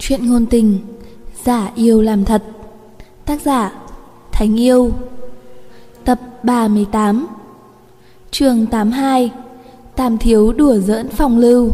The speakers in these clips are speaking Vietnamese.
Chuyện ngôn tình, giả yêu làm thật. Tác giả Thánh Yêu. Tập 38. Chương 82. Tam thiếu đùa giỡn phong lưu.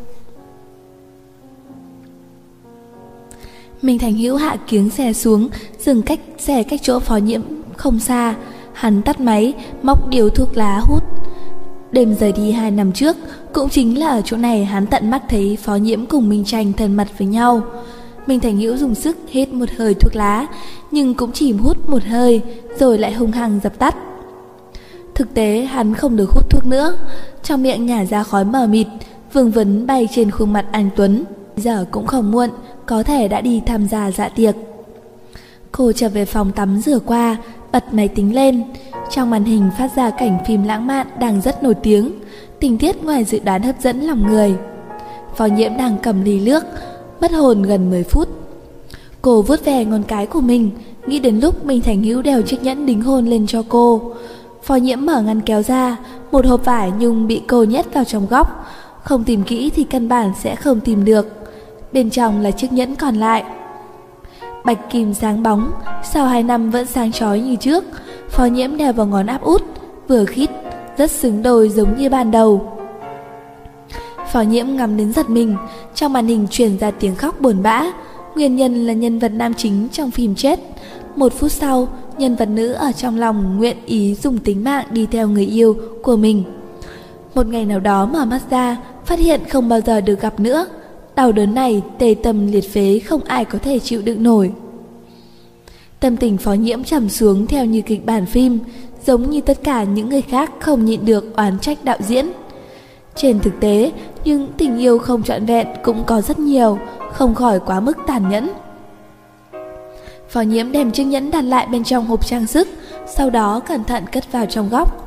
Minh Thành Hữu hạ kiếng xe xuống, dừng xe cách chỗ Phó Nhiễm không xa. Hắn tắt máy, móc điếu thuốc lá hút. Đêm rời đi 2 năm trước, cũng chính là ở chỗ này hắn tận mắt thấy Phó Nhiễm cùng Minh Tranh thân mật với nhau. Minh Thành Hữu dùng sức hít một hơi thuốc lá, nhưng cũng chỉ hút một hơi, rồi lại hung hăng dập tắt. Thực tế hắn không được hút thuốc nữa, trong miệng nhả ra khói mờ mịt, vương vấn bay trên khuôn mặt anh tuấn. Giờ cũng không muộn, có thể đã đi tham gia dạ tiệc. Cô trở về phòng tắm rửa qua, bật máy tính lên. Trong màn hình phát ra cảnh phim lãng mạn đang rất nổi tiếng, tình tiết ngoài dự đoán hấp dẫn lòng người. Phó Nhiễm đang cầm ly nước, mất hồn gần 10 phút. Cô vuốt ve ngón cái của mình, nghĩ đến lúc Minh Thành Hữu đeo chiếc nhẫn đính hôn lên cho cô. Phó Nhiễm mở ngăn kéo ra, một hộp vải nhung bị cô nhét vào trong góc. Không tìm kỹ thì căn bản sẽ không tìm được. Bên trong là chiếc nhẫn còn lại. Bạch kim sáng bóng, sau 2 năm vẫn sáng chói như trước. Phó Nhiễm đeo vào ngón áp út, vừa khít, rất xứng đôi giống như ban đầu. Phó Nhiễm ngắm đến giật mình, trong màn hình truyền ra tiếng khóc buồn bã. Nguyên nhân là nhân vật nam chính trong phim chết. 1 phút sau, nhân vật nữ ở trong lòng nguyện ý dùng tính mạng đi theo người yêu của mình. Một ngày nào đó mở mắt ra, phát hiện không bao giờ được gặp nữa. Đau đớn này tê tâm liệt phế, không ai có thể chịu đựng nổi. Tâm tình Phó Nhiễm trầm xuống theo như kịch bản phim, giống như tất cả những người khác không nhịn được oán trách đạo diễn. Trên thực tế, nhưng tình yêu không trọn vẹn cũng có rất nhiều, không khỏi quá mức tàn nhẫn. Phó Nhiễm đem chiếc nhẫn đặt lại bên trong hộp trang sức, sau đó cẩn thận cất vào trong góc.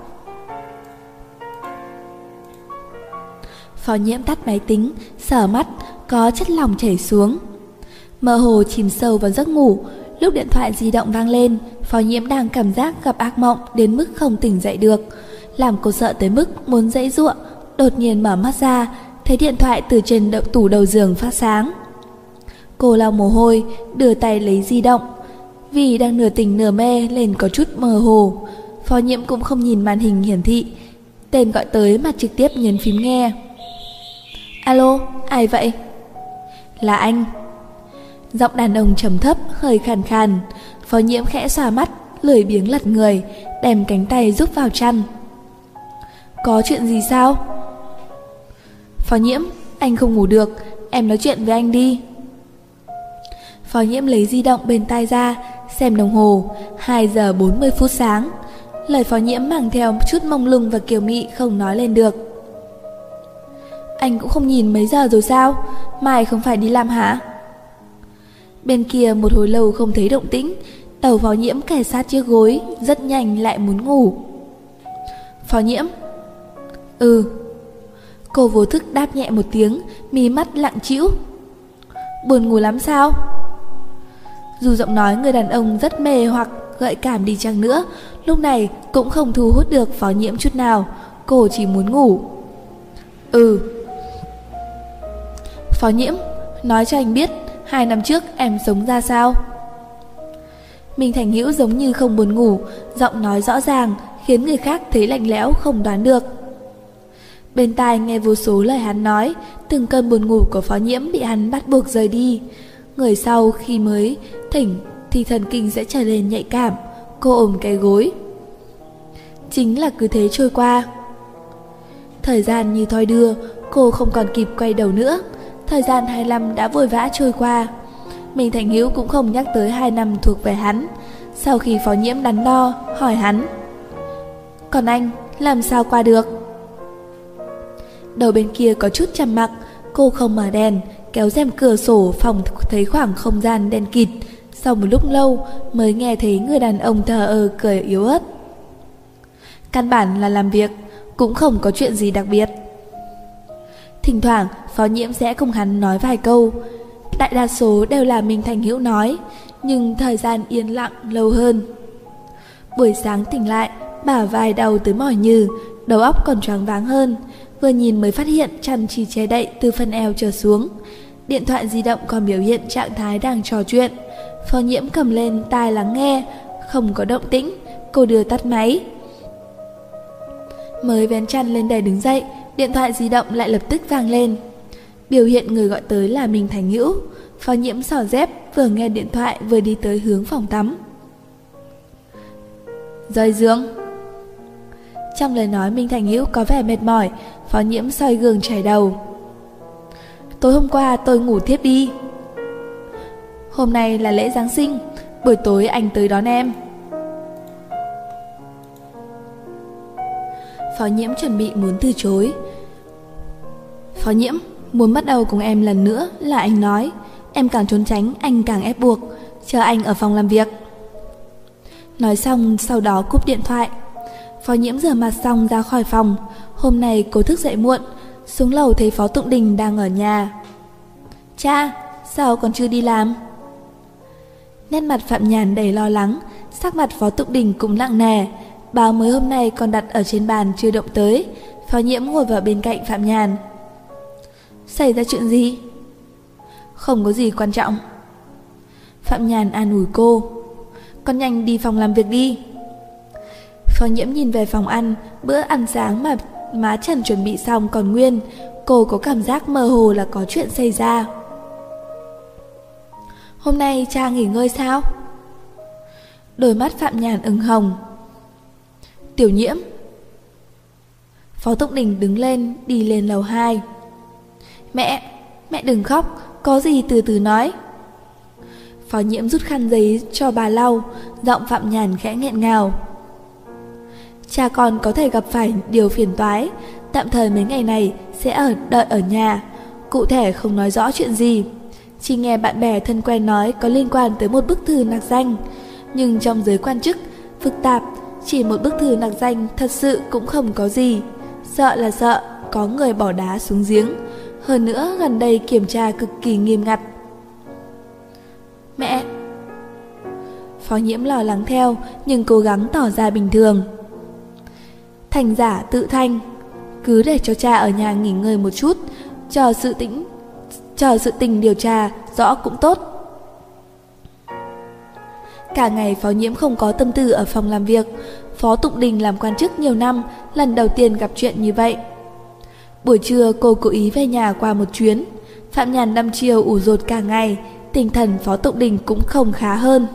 Phó Nhiễm tắt máy tính, sờ mắt, có chất lỏng chảy xuống. Mơ hồ chìm sâu vào giấc ngủ. Lúc điện thoại di động vang lên, Phó Nhiễm đang cảm giác gặp ác mộng đến mức không tỉnh dậy được, làm cô sợ tới mức muốn giãy giụa. Đột nhiên mở mắt ra, thấy điện thoại từ trên tủ đầu giường phát sáng. Cô lau mồ hôi, đưa tay lấy di động. Vì đang nửa tỉnh nửa mê nên có chút mơ hồ, Phó Nhiễm cũng không nhìn màn hình hiển thị. Tên gọi tới mà trực tiếp nhấn phím nghe. Alo, ai vậy? Là anh. Giọng đàn ông trầm thấp, hơi khàn khàn. Phó Nhiễm khẽ xòa mắt, lười biếng lật người, đem cánh tay rúc vào chăn. Có chuyện gì sao? Phó Nhiễm, anh không ngủ được, em nói chuyện với anh đi. Phó Nhiễm lấy di động bên tai ra, xem đồng hồ, 2 giờ 40 phút sáng. Lời Phó Nhiễm mang theo chút mông lung và kiều mị không nói lên được. Anh cũng không nhìn mấy giờ rồi sao? Mai không phải đi làm hả? Bên kia một hồi lâu không thấy động tĩnh, đầu Phó Nhiễm kề sát chiếc gối, rất nhanh lại muốn ngủ. Phó Nhiễm. Cô vô thức đáp nhẹ một tiếng, mí mắt lặng trĩu. Buồn ngủ lắm sao? Dù giọng nói người đàn ông rất mê hoặc gợi cảm đi chăng nữa, lúc này cũng không thu hút được Phó Nhiễm chút nào. Cô chỉ muốn ngủ. Phó Nhiễm, nói cho anh biết 2 năm trước em sống ra sao? Minh Thành Hữu giống như không buồn ngủ, giọng nói rõ ràng khiến người khác thấy lạnh lẽo không đoán được. Bên tai nghe vô số lời hắn nói, từng cơn buồn ngủ của Phó Nhiễm bị hắn bắt buộc rời đi. Người sau khi mới thỉnh thì thần kinh sẽ trở nên nhạy cảm. Cô ôm cái gối. Chính là cứ thế trôi qua. Thời gian như thoi đưa, cô không còn kịp quay đầu nữa. Thời gian 25 đã vội vã trôi qua. Minh Thành Hữu cũng không nhắc tới 2 năm thuộc về hắn. Sau khi Phó Nhiễm đắn đo, hỏi hắn. Còn anh, làm sao qua được? Đầu bên kia có chút trầm mặc. Cô không mở đèn, kéo rèm cửa sổ phòng, thấy khoảng không gian đen kịt. Sau một lúc lâu mới nghe thấy người đàn ông thờ ơ cười yếu ớt. Căn bản là làm việc, cũng không có chuyện gì đặc biệt. Thỉnh thoảng Phó Nhiễm sẽ cùng hắn nói vài câu. Đại đa số đều là Minh Thành Hữu nói, nhưng thời gian yên lặng lâu hơn. Buổi sáng tỉnh lại, bả vai đau tới mỏi nhừ, đầu óc còn choáng váng hơn. Vừa nhìn mới phát hiện chăn chỉ che đậy từ phần eo trở xuống. Điện thoại di động còn biểu hiện trạng thái đang trò chuyện. Phó Nhiễm cầm lên tai lắng nghe, không có động tĩnh, cô đưa tắt máy. Mới vén chăn lên để đứng dậy, điện thoại di động lại lập tức vang lên. Biểu hiện người gọi tới là Minh Thành Hữu. Phó Nhiễm xỏ dép, vừa nghe điện thoại vừa đi tới hướng phòng tắm. Rời giường. Trong lời nói Minh Thành Hữu có vẻ mệt mỏi. Phó Nhiễm soi gương chải đầu. Tối hôm qua tôi ngủ thiếp đi. Hôm nay là lễ Giáng sinh, buổi tối anh tới đón em. Phó Nhiễm chuẩn bị muốn từ chối. Phó Nhiễm, muốn bắt đầu cùng em lần nữa là anh nói. Em càng trốn tránh, anh càng ép buộc. Chờ anh ở phòng làm việc. Nói xong, sau đó cúp điện thoại. Phó Nhiễm rửa mặt xong ra khỏi phòng. Hôm nay cô thức dậy muộn, xuống lầu thấy Phó Tụng Đình đang ở nhà. Cha, sao còn chưa đi làm? Nét mặt Phạm Nhàn đầy lo lắng, sắc mặt Phó Tụng Đình cũng nặng nề. Báo mới hôm nay còn đặt ở trên bàn chưa động tới. Phó Nhiễm ngồi vào bên cạnh Phạm Nhàn. Xảy ra chuyện gì? Không có gì quan trọng. Phạm Nhàn an ủi cô. Con nhanh đi phòng làm việc đi. Phó Nhiễm nhìn về phòng ăn. Bữa ăn sáng mà má Trần chuẩn bị xong còn nguyên. Cô có cảm giác mơ hồ là có chuyện xảy ra. Hôm nay cha nghỉ ngơi sao? Đôi mắt Phạm Nhàn ửng hồng. Tiểu Nhiễm. Phó Tụng Đình đứng lên, đi lên lầu 2. Mẹ đừng khóc, có gì từ từ nói. Phó Nhiễm rút khăn giấy cho bà lau, giọng Phạm Nhàn khẽ nghẹn ngào. Cha con có thể gặp phải điều phiền toái, tạm thời mấy ngày này sẽ đợi ở nhà, cụ thể không nói rõ chuyện gì. Chỉ nghe bạn bè thân quen nói có liên quan tới một bức thư nặc danh, nhưng trong giới quan chức phức tạp, chỉ một bức thư nặc danh thật sự cũng không có gì. Sợ là sợ có người bỏ đá xuống giếng. Hơn nữa gần đây kiểm tra cực kỳ nghiêm ngặt. Mẹ. Phó Nhiễm lo lắng theo, nhưng cố gắng tỏ ra bình thường. Thành giả tự thanh, cứ để cho cha ở nhà nghỉ ngơi một chút, chờ sự tình điều tra rõ cũng tốt. Cả ngày Phó Nhiễm không có tâm tư ở phòng làm việc. Phó Tụng Đình làm quan chức nhiều năm, lần đầu tiên gặp chuyện như vậy. Buổi trưa cô cố ý về nhà qua một chuyến. Phạm Nhàn đăm chiều ủ dột cả ngày, tinh thần Phó Tụng Đình cũng không khá hơn.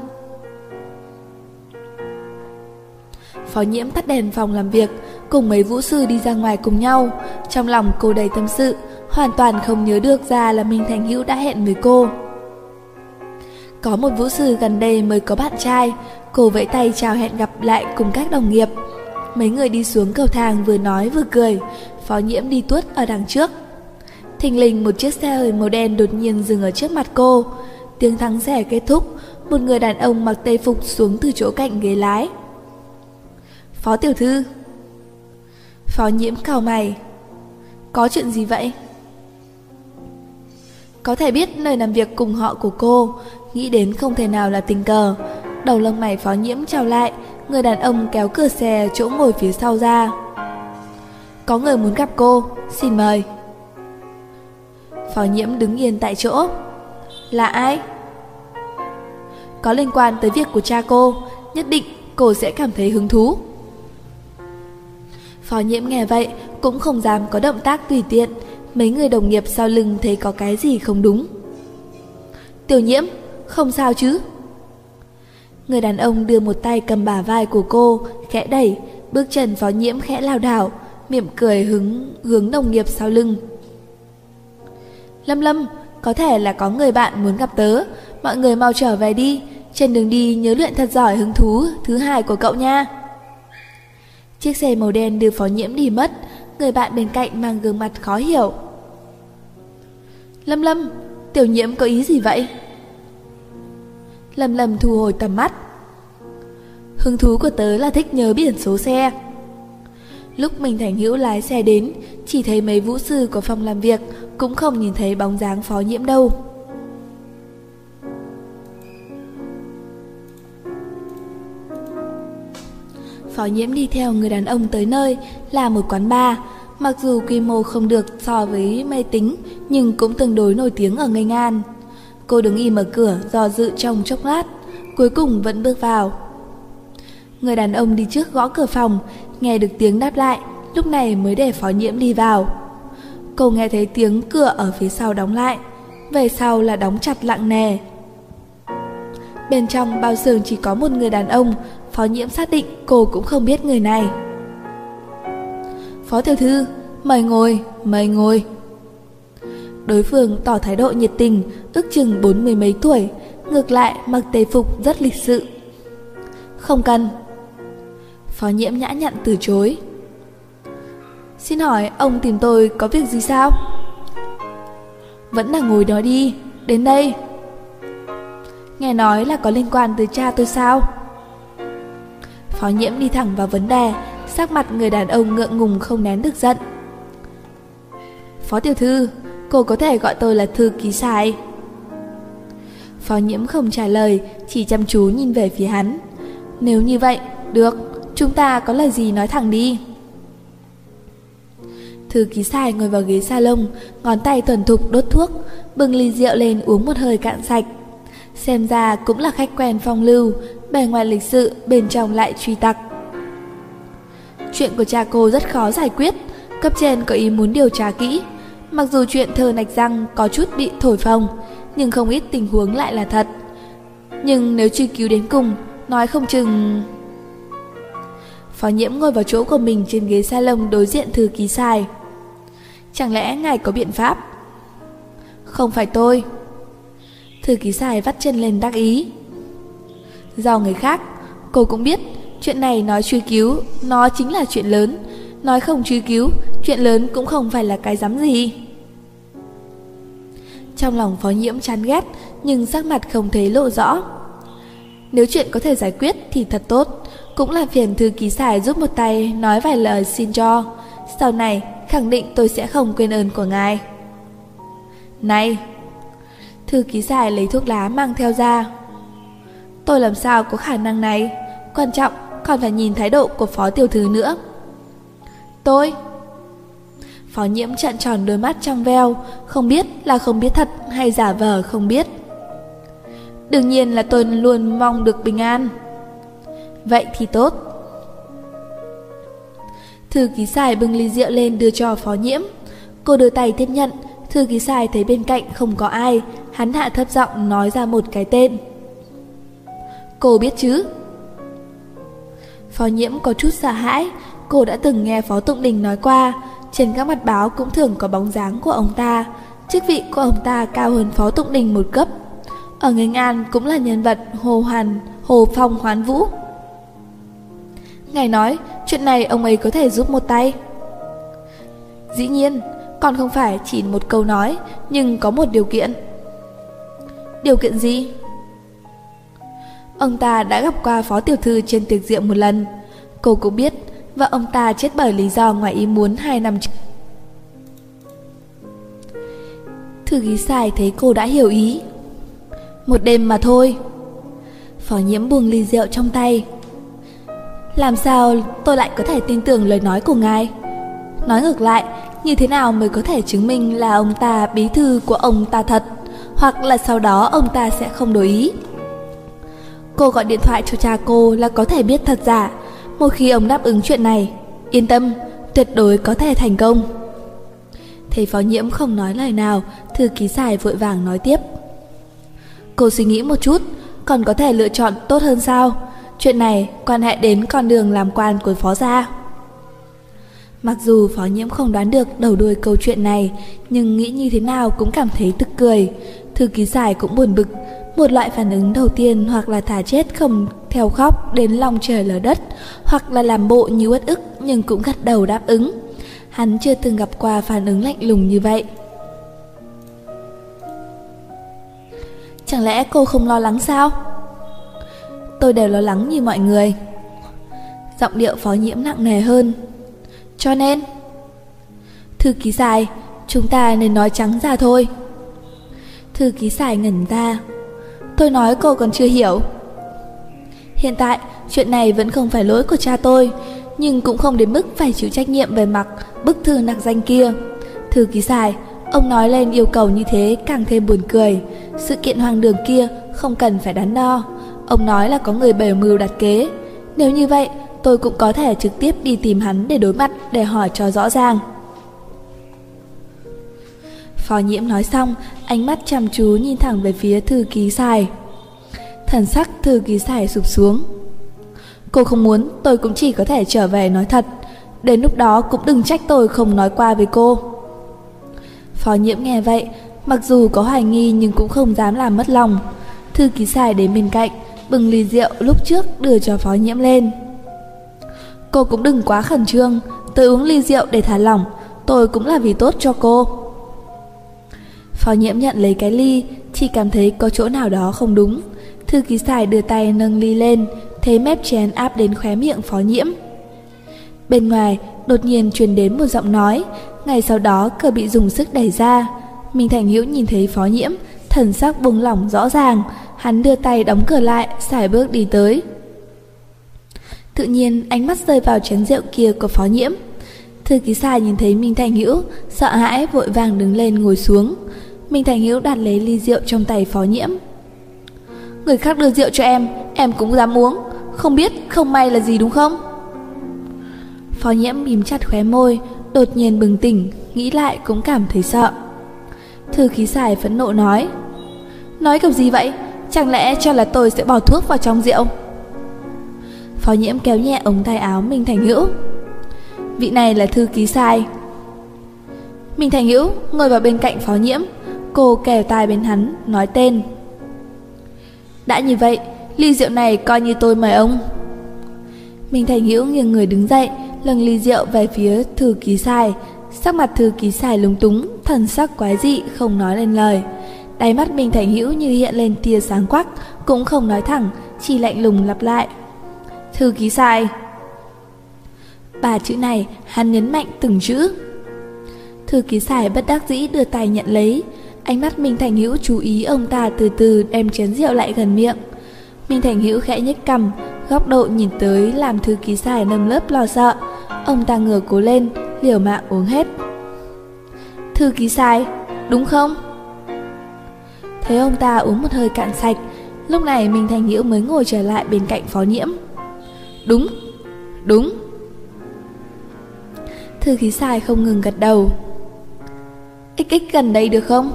Phó Nhiễm tắt đèn phòng làm việc, cùng mấy vũ sư đi ra ngoài cùng nhau. Trong lòng cô đầy tâm sự, hoàn toàn không nhớ được ra là Minh Thành Hữu đã hẹn với cô. Có một vũ sư gần đây mới có bạn trai, cô vẫy tay chào hẹn gặp lại cùng các đồng nghiệp. Mấy người đi xuống cầu thang vừa nói vừa cười. Phó Nhiễm đi tuốt ở đằng trước. Thình lình một chiếc xe hơi màu đen đột nhiên dừng ở trước mặt cô. Tiếng thắng rẻ kết thúc, một người đàn ông mặc tây phục xuống từ chỗ cạnh ghế lái. Phó tiểu thư. Phó Nhiễm cau mày. Có chuyện gì vậy? Có thể biết nơi làm việc cùng họ của cô, nghĩ đến không thể nào là tình cờ. Đầu lông mày Phó Nhiễm trao lại. Người đàn ông kéo cửa xe chỗ ngồi phía sau ra. Có người muốn gặp cô, xin mời. Phó Nhiễm đứng yên tại chỗ. Là ai? Có liên quan tới việc của cha cô, nhất định cô sẽ cảm thấy hứng thú. Phó Nhiễm nghe vậy cũng không dám có động tác tùy tiện. Mấy người đồng nghiệp sau lưng thấy có cái gì không đúng. Tiểu Nhiễm, không sao chứ? Người đàn ông đưa một tay cầm bả vai của cô, khẽ đẩy. Bước chân Phó Nhiễm khẽ lảo đảo, mỉm cười hướng đồng nghiệp sau lưng. Lâm, có thể là có người bạn muốn gặp tớ. Mọi người mau trở về đi. Trên đường đi nhớ luyện thật giỏi hứng thú thứ 2 của cậu nha. Chiếc xe màu đen đưa Phó Nhiễm đi mất. Người bạn bên cạnh mang gương mặt khó hiểu. Lâm, Tiểu Nhiễm có ý gì vậy? Lâm thu hồi tầm mắt. Hứng thú của tớ là thích nhớ biển số xe. Lúc Minh Thành Hữu lái xe đến, chỉ thấy mấy vũ sư của phòng làm việc, cũng không nhìn thấy bóng dáng Phó Nhiễm đâu. Phó Nhiễm đi theo người đàn ông tới nơi là một quán bar. Mặc dù quy mô không được so với máy tính, nhưng cũng tương đối nổi tiếng ở Nghênh An. Cô đứng im ở cửa do dự trong chốc lát, cuối cùng vẫn bước vào. Người đàn ông đi trước gõ cửa phòng, nghe được tiếng đáp lại, lúc này mới để Phó Nhiễm đi vào. Cô nghe thấy tiếng cửa ở phía sau đóng lại, về sau là đóng chặt nặng nề. Bên trong bao xương chỉ có một người đàn ông, Phó Nhiễm xác định cô cũng không biết người này. Phó tiểu thư, mời ngồi, mời ngồi. Đối phương tỏ thái độ nhiệt tình, ước chừng 40 mấy tuổi, ngược lại mặc tề phục rất lịch sự. Không cần. Phó Nhiễm nhã nhặn từ chối. Xin hỏi ông tìm tôi có việc gì sao? Vẫn là ngồi đó đi, đến đây. Nghe nói là có liên quan tới cha tôi sao? Phó Nhiễm đi thẳng vào vấn đề, sắc mặt người đàn ông ngượng ngùng không nén được giận. Phó tiểu thư, cô có thể gọi tôi là thư ký Sài. Phó Nhiễm không trả lời, chỉ chăm chú nhìn về phía hắn. Nếu như vậy, được, chúng ta có lời gì nói thẳng đi. Thư ký Sài ngồi vào ghế salon, ngón tay thuần thục đốt thuốc, bưng ly rượu lên uống một hơi cạn sạch. Xem ra cũng là khách quen phong lưu, bề ngoài lịch sự, bên trong lại truy tặc. Chuyện của cha cô rất khó giải quyết, cấp trên có ý muốn điều tra kỹ. Mặc dù chuyện thơ nạch răng có chút bị thổi phồng, nhưng không ít tình huống lại là thật. Nhưng nếu truy cứu đến cùng, nói không chừng... Phó Nhiễm ngồi vào chỗ của mình trên ghế salon đối diện thư ký Sài. Chẳng lẽ ngài có biện pháp? Không phải tôi. Thư ký Sài vắt chân lên đắc ý. Do người khác, cô cũng biết, chuyện này nói truy cứu, nó chính là chuyện lớn. Nói không truy cứu, chuyện lớn cũng không phải là cái dám gì. Trong lòng Phó Nhiễm chán ghét, nhưng sắc mặt không thấy lộ rõ. Nếu chuyện có thể giải quyết thì thật tốt, cũng là phiền thư ký Sài giúp một tay nói vài lời xin cho. Sau này khẳng định tôi sẽ không quên ơn của ngài. Này! Thư ký Sài lấy thuốc lá mang theo ra. Tôi làm sao có khả năng này? Quan trọng còn phải nhìn thái độ của Phó tiểu thư nữa. Tôi? Phó Nhiễm trợn tròn đôi mắt trong veo, không biết là không biết thật hay giả vờ không biết. Đương nhiên là tôi luôn mong được bình an. Vậy thì tốt. Thư ký Sài bưng ly rượu lên đưa cho Phó Nhiễm. Cô đưa tay tiếp nhận. Thư ký Sài thấy bên cạnh không có ai, hắn hạ thấp giọng nói ra một cái tên. Cô biết chứ? Phó Nhiễm có chút sợ hãi. Cô đã từng nghe Phó Tụng Đình nói qua, trên các mặt báo cũng thường có bóng dáng của ông ta. Chức vị của ông ta cao hơn Phó Tụng Đình một cấp. Ở Nghênh An cũng là nhân vật Hồ Phong Hoán Vũ. Ngài nói chuyện này ông ấy có thể giúp một tay. Dĩ nhiên, còn không phải chỉ một câu nói, nhưng có một điều kiện. Điều kiện gì? Ông ta đã gặp qua Phó tiểu thư trên tiệc rượu một lần. Cô cũng biết, và ông ta chết bởi lý do ngoài ý muốn 2 năm trước. Thư ký Sài thấy cô đã hiểu ý. Một đêm mà thôi. Phó Nhiễm buông ly rượu trong tay. Làm sao tôi lại có thể tin tưởng lời nói của ngài? Nói ngược lại, như thế nào mới có thể chứng minh là ông ta bí thư của ông ta thật, hoặc là sau đó ông ta sẽ không đổi ý? Cô gọi điện thoại cho cha cô là có thể biết thật giả. Một khi ông đáp ứng chuyện này, yên tâm, tuyệt đối có thể thành công. Thấy Phó Nhiễm không nói lời nào, thư ký Sài vội vàng nói tiếp. Cô suy nghĩ một chút, còn có thể lựa chọn tốt hơn sao? Chuyện này quan hệ đến con đường làm quan của Phó gia. Mặc dù Phó Nhiễm không đoán được đầu đuôi câu chuyện này, nhưng nghĩ như thế nào cũng cảm thấy tức cười. Thư ký Sài cũng buồn bực. Một loại phản ứng đầu tiên hoặc là thả chết không theo khóc đến lòng trời lở đất, hoặc là làm bộ như uất ức nhưng cũng gật đầu đáp ứng. Hắn chưa từng gặp qua phản ứng lạnh lùng như vậy. Chẳng lẽ cô không lo lắng sao? Tôi đều lo lắng như mọi người. Giọng điệu Phó Nhiễm nặng nề hơn. Cho nên thư ký Sài, chúng ta nên nói trắng ra thôi. Thư ký Sài ngẩn ra. Tôi nói cô còn chưa hiểu. Hiện tại chuyện này vẫn không phải lỗi của cha tôi, nhưng cũng không đến mức phải chịu trách nhiệm về mặt bức thư nặc danh kia. Thư ký Sài, ông nói lên yêu cầu như thế càng thêm buồn cười. Sự kiện hoang đường kia không cần phải đắn đo. Ông nói là có người bày mưu đặt kế. Nếu như vậy, tôi cũng có thể trực tiếp đi tìm hắn để đối mặt, để hỏi cho rõ ràng. Phó Nhiễm nói xong, ánh mắt chăm chú nhìn thẳng về phía thư ký Sài. Thần sắc thư ký Sài sụp xuống. Cô không muốn, tôi cũng chỉ có thể trở về nói thật. Đến lúc đó cũng đừng trách tôi không nói qua với cô. Phó Nhiễm nghe vậy, mặc dù có hoài nghi nhưng cũng không dám làm mất lòng. Thư ký Sài đến bên cạnh, bưng ly rượu lúc trước đưa cho Phó Nhiễm lên. Cô cũng đừng quá khẩn trương, tôi uống ly rượu để thả lỏng, tôi cũng là vì tốt cho cô. Phó Nhiễm nhận lấy cái ly, chỉ cảm thấy có chỗ nào đó không đúng. Thư ký Sài đưa tay nâng ly lên, thấy mép chén áp đến khóe miệng Phó Nhiễm. Bên ngoài đột nhiên truyền đến một giọng nói, ngay sau đó cửa bị dùng sức đẩy ra. Minh Thành Hữu nhìn thấy Phó Nhiễm, thần sắc buông lỏng rõ ràng, hắn đưa tay đóng cửa lại, sải bước đi tới. Tự nhiên ánh mắt rơi vào chén rượu kia của Phó Nhiễm. Thư ký Sài nhìn thấy Minh Thành Hữu, sợ hãi vội vàng đứng lên ngồi xuống. Minh Thành Hữu đặt lấy ly rượu trong tay Phó Nhiễm. Người khác đưa rượu cho em cũng dám uống, không biết không may là gì đúng không? Phó Nhiễm mím chặt khóe môi, đột nhiên bừng tỉnh, nghĩ lại cũng cảm thấy sợ. Thư ký Sài phẫn nộ nói. Nói kiểu gì vậy? Chẳng lẽ cho là tôi sẽ bỏ thuốc vào trong rượu? Phó Nhiễm kéo nhẹ ống tay áo Minh Thành Hữu. Vị này là thư ký Sài. Minh Thành Hữu ngồi vào bên cạnh Phó Nhiễm, cô kề tai bên hắn nói tên. Đã như vậy, ly rượu này coi như tôi mời ông. Minh Thành Hữu nghiêng người đứng dậy, nâng ly rượu về phía thư ký Sài. Sắc mặt thư ký Sài lúng túng, thần sắc quái dị không nói lên lời. Đáy mắt Minh Thành Hữu như hiện lên tia sáng quắc, cũng không nói thẳng, chỉ lạnh lùng lặp lại. Thư ký Sài. Ba chữ này hắn nhấn mạnh từng chữ. Thư ký Sài bất đắc dĩ đưa tay nhận lấy. Ánh mắt Minh Thành Hữu chú ý ông ta từ từ đem chén rượu lại gần miệng. Minh Thành Hữu khẽ nhếch cằm, góc độ nhìn tới làm thư ký Sài nơm lớp lo sợ. Ông ta ngửa cổ lên, liều mạng uống hết. Thư ký Sài, đúng không? Thấy ông ta uống một hơi cạn sạch, lúc này Minh Thành Hữu mới ngồi trở lại bên cạnh Phó Nhiễm. Đúng, đúng. Thư ký Sài không ngừng gật đầu. XX gần đây được không?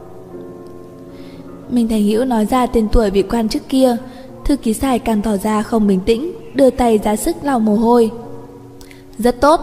Minh Thành Hữu nói ra tên tuổi vị quan chức kia. Thư ký Sài càng tỏ ra không bình tĩnh, đưa tay ra sức lau mồ hôi. Rất tốt.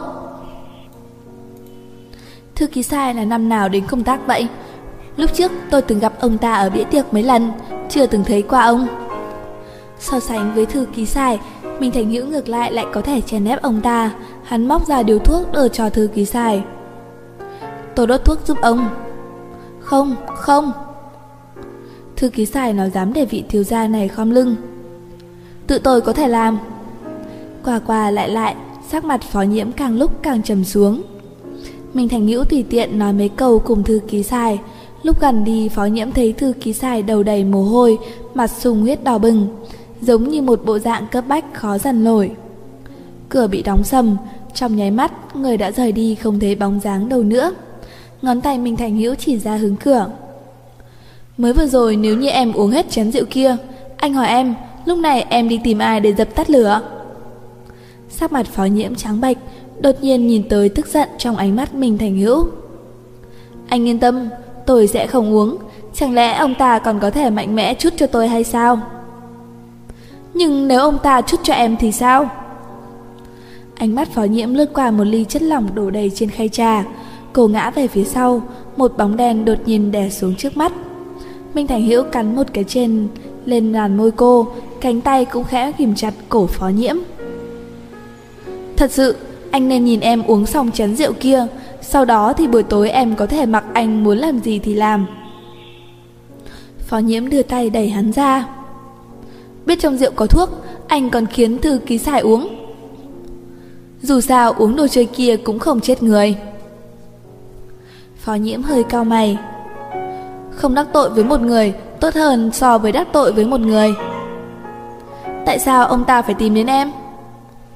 Thư ký Sài là năm nào đến công tác vậy? Lúc trước tôi từng gặp ông ta ở bữa tiệc mấy lần, chưa từng thấy qua ông. So sánh với thư ký Sài, Minh Thành Hữu ngược lại có thể chèn ép ông ta. Hắn móc ra điếu thuốc đưa cho thư ký Sài. Tôi đốt thuốc giúp ông. Không, không. Thư ký Sài nói dám để vị thiếu gia này khom lưng. Tự tôi có thể làm. Qua qua lại, sắc mặt Phó Nhiễm càng lúc càng trầm xuống. Minh Thành Hữu tùy tiện nói mấy câu cùng thư ký Sài. Lúc gần đi, Phó Nhiễm thấy thư ký Sài đầu đầy mồ hôi, mặt sung huyết đỏ bừng, giống như một bộ dạng cấp bách khó dằn nổi. Cửa bị đóng sầm, trong nháy mắt người đã rời đi không thấy bóng dáng đâu nữa. Ngón tay Minh Thành Hữu chỉ ra hướng cửa. Mới vừa rồi nếu như em uống hết chén rượu kia, anh hỏi em, lúc này em đi tìm ai để dập tắt lửa? Sắc mặt Phó Nhiễm trắng bệch, đột nhiên nhìn tới tức giận trong ánh mắt Minh Thành Hữu. Anh yên tâm, tôi sẽ không uống. Chẳng lẽ ông ta còn có thể mạnh mẽ chút cho tôi hay sao? Nhưng nếu ông ta chút cho em thì sao? Ánh mắt Phó Nhiễm lướt qua một ly chất lỏng đổ đầy trên khay trà. Cô ngã về phía sau, một bóng đen đột nhiên đè xuống trước mắt. Minh Thành Hữu cắn một cái trên lên làn môi cô, cánh tay cũng khẽ ghìm chặt cổ Phó Nhiễm. Thật sự, anh nên nhìn em uống xong chén rượu kia, sau đó thì buổi tối em có thể mặc anh muốn làm gì thì làm. Phó Nhiễm đưa tay đẩy hắn ra. Biết trong rượu có thuốc, anh còn khiến thư ký Sài uống. Dù sao uống đồ chơi kia cũng không chết người. Phó Nhiễm hơi cau mày. Không đắc tội với một người tốt hơn so với đắc tội với một người. Tại sao ông ta phải tìm đến em?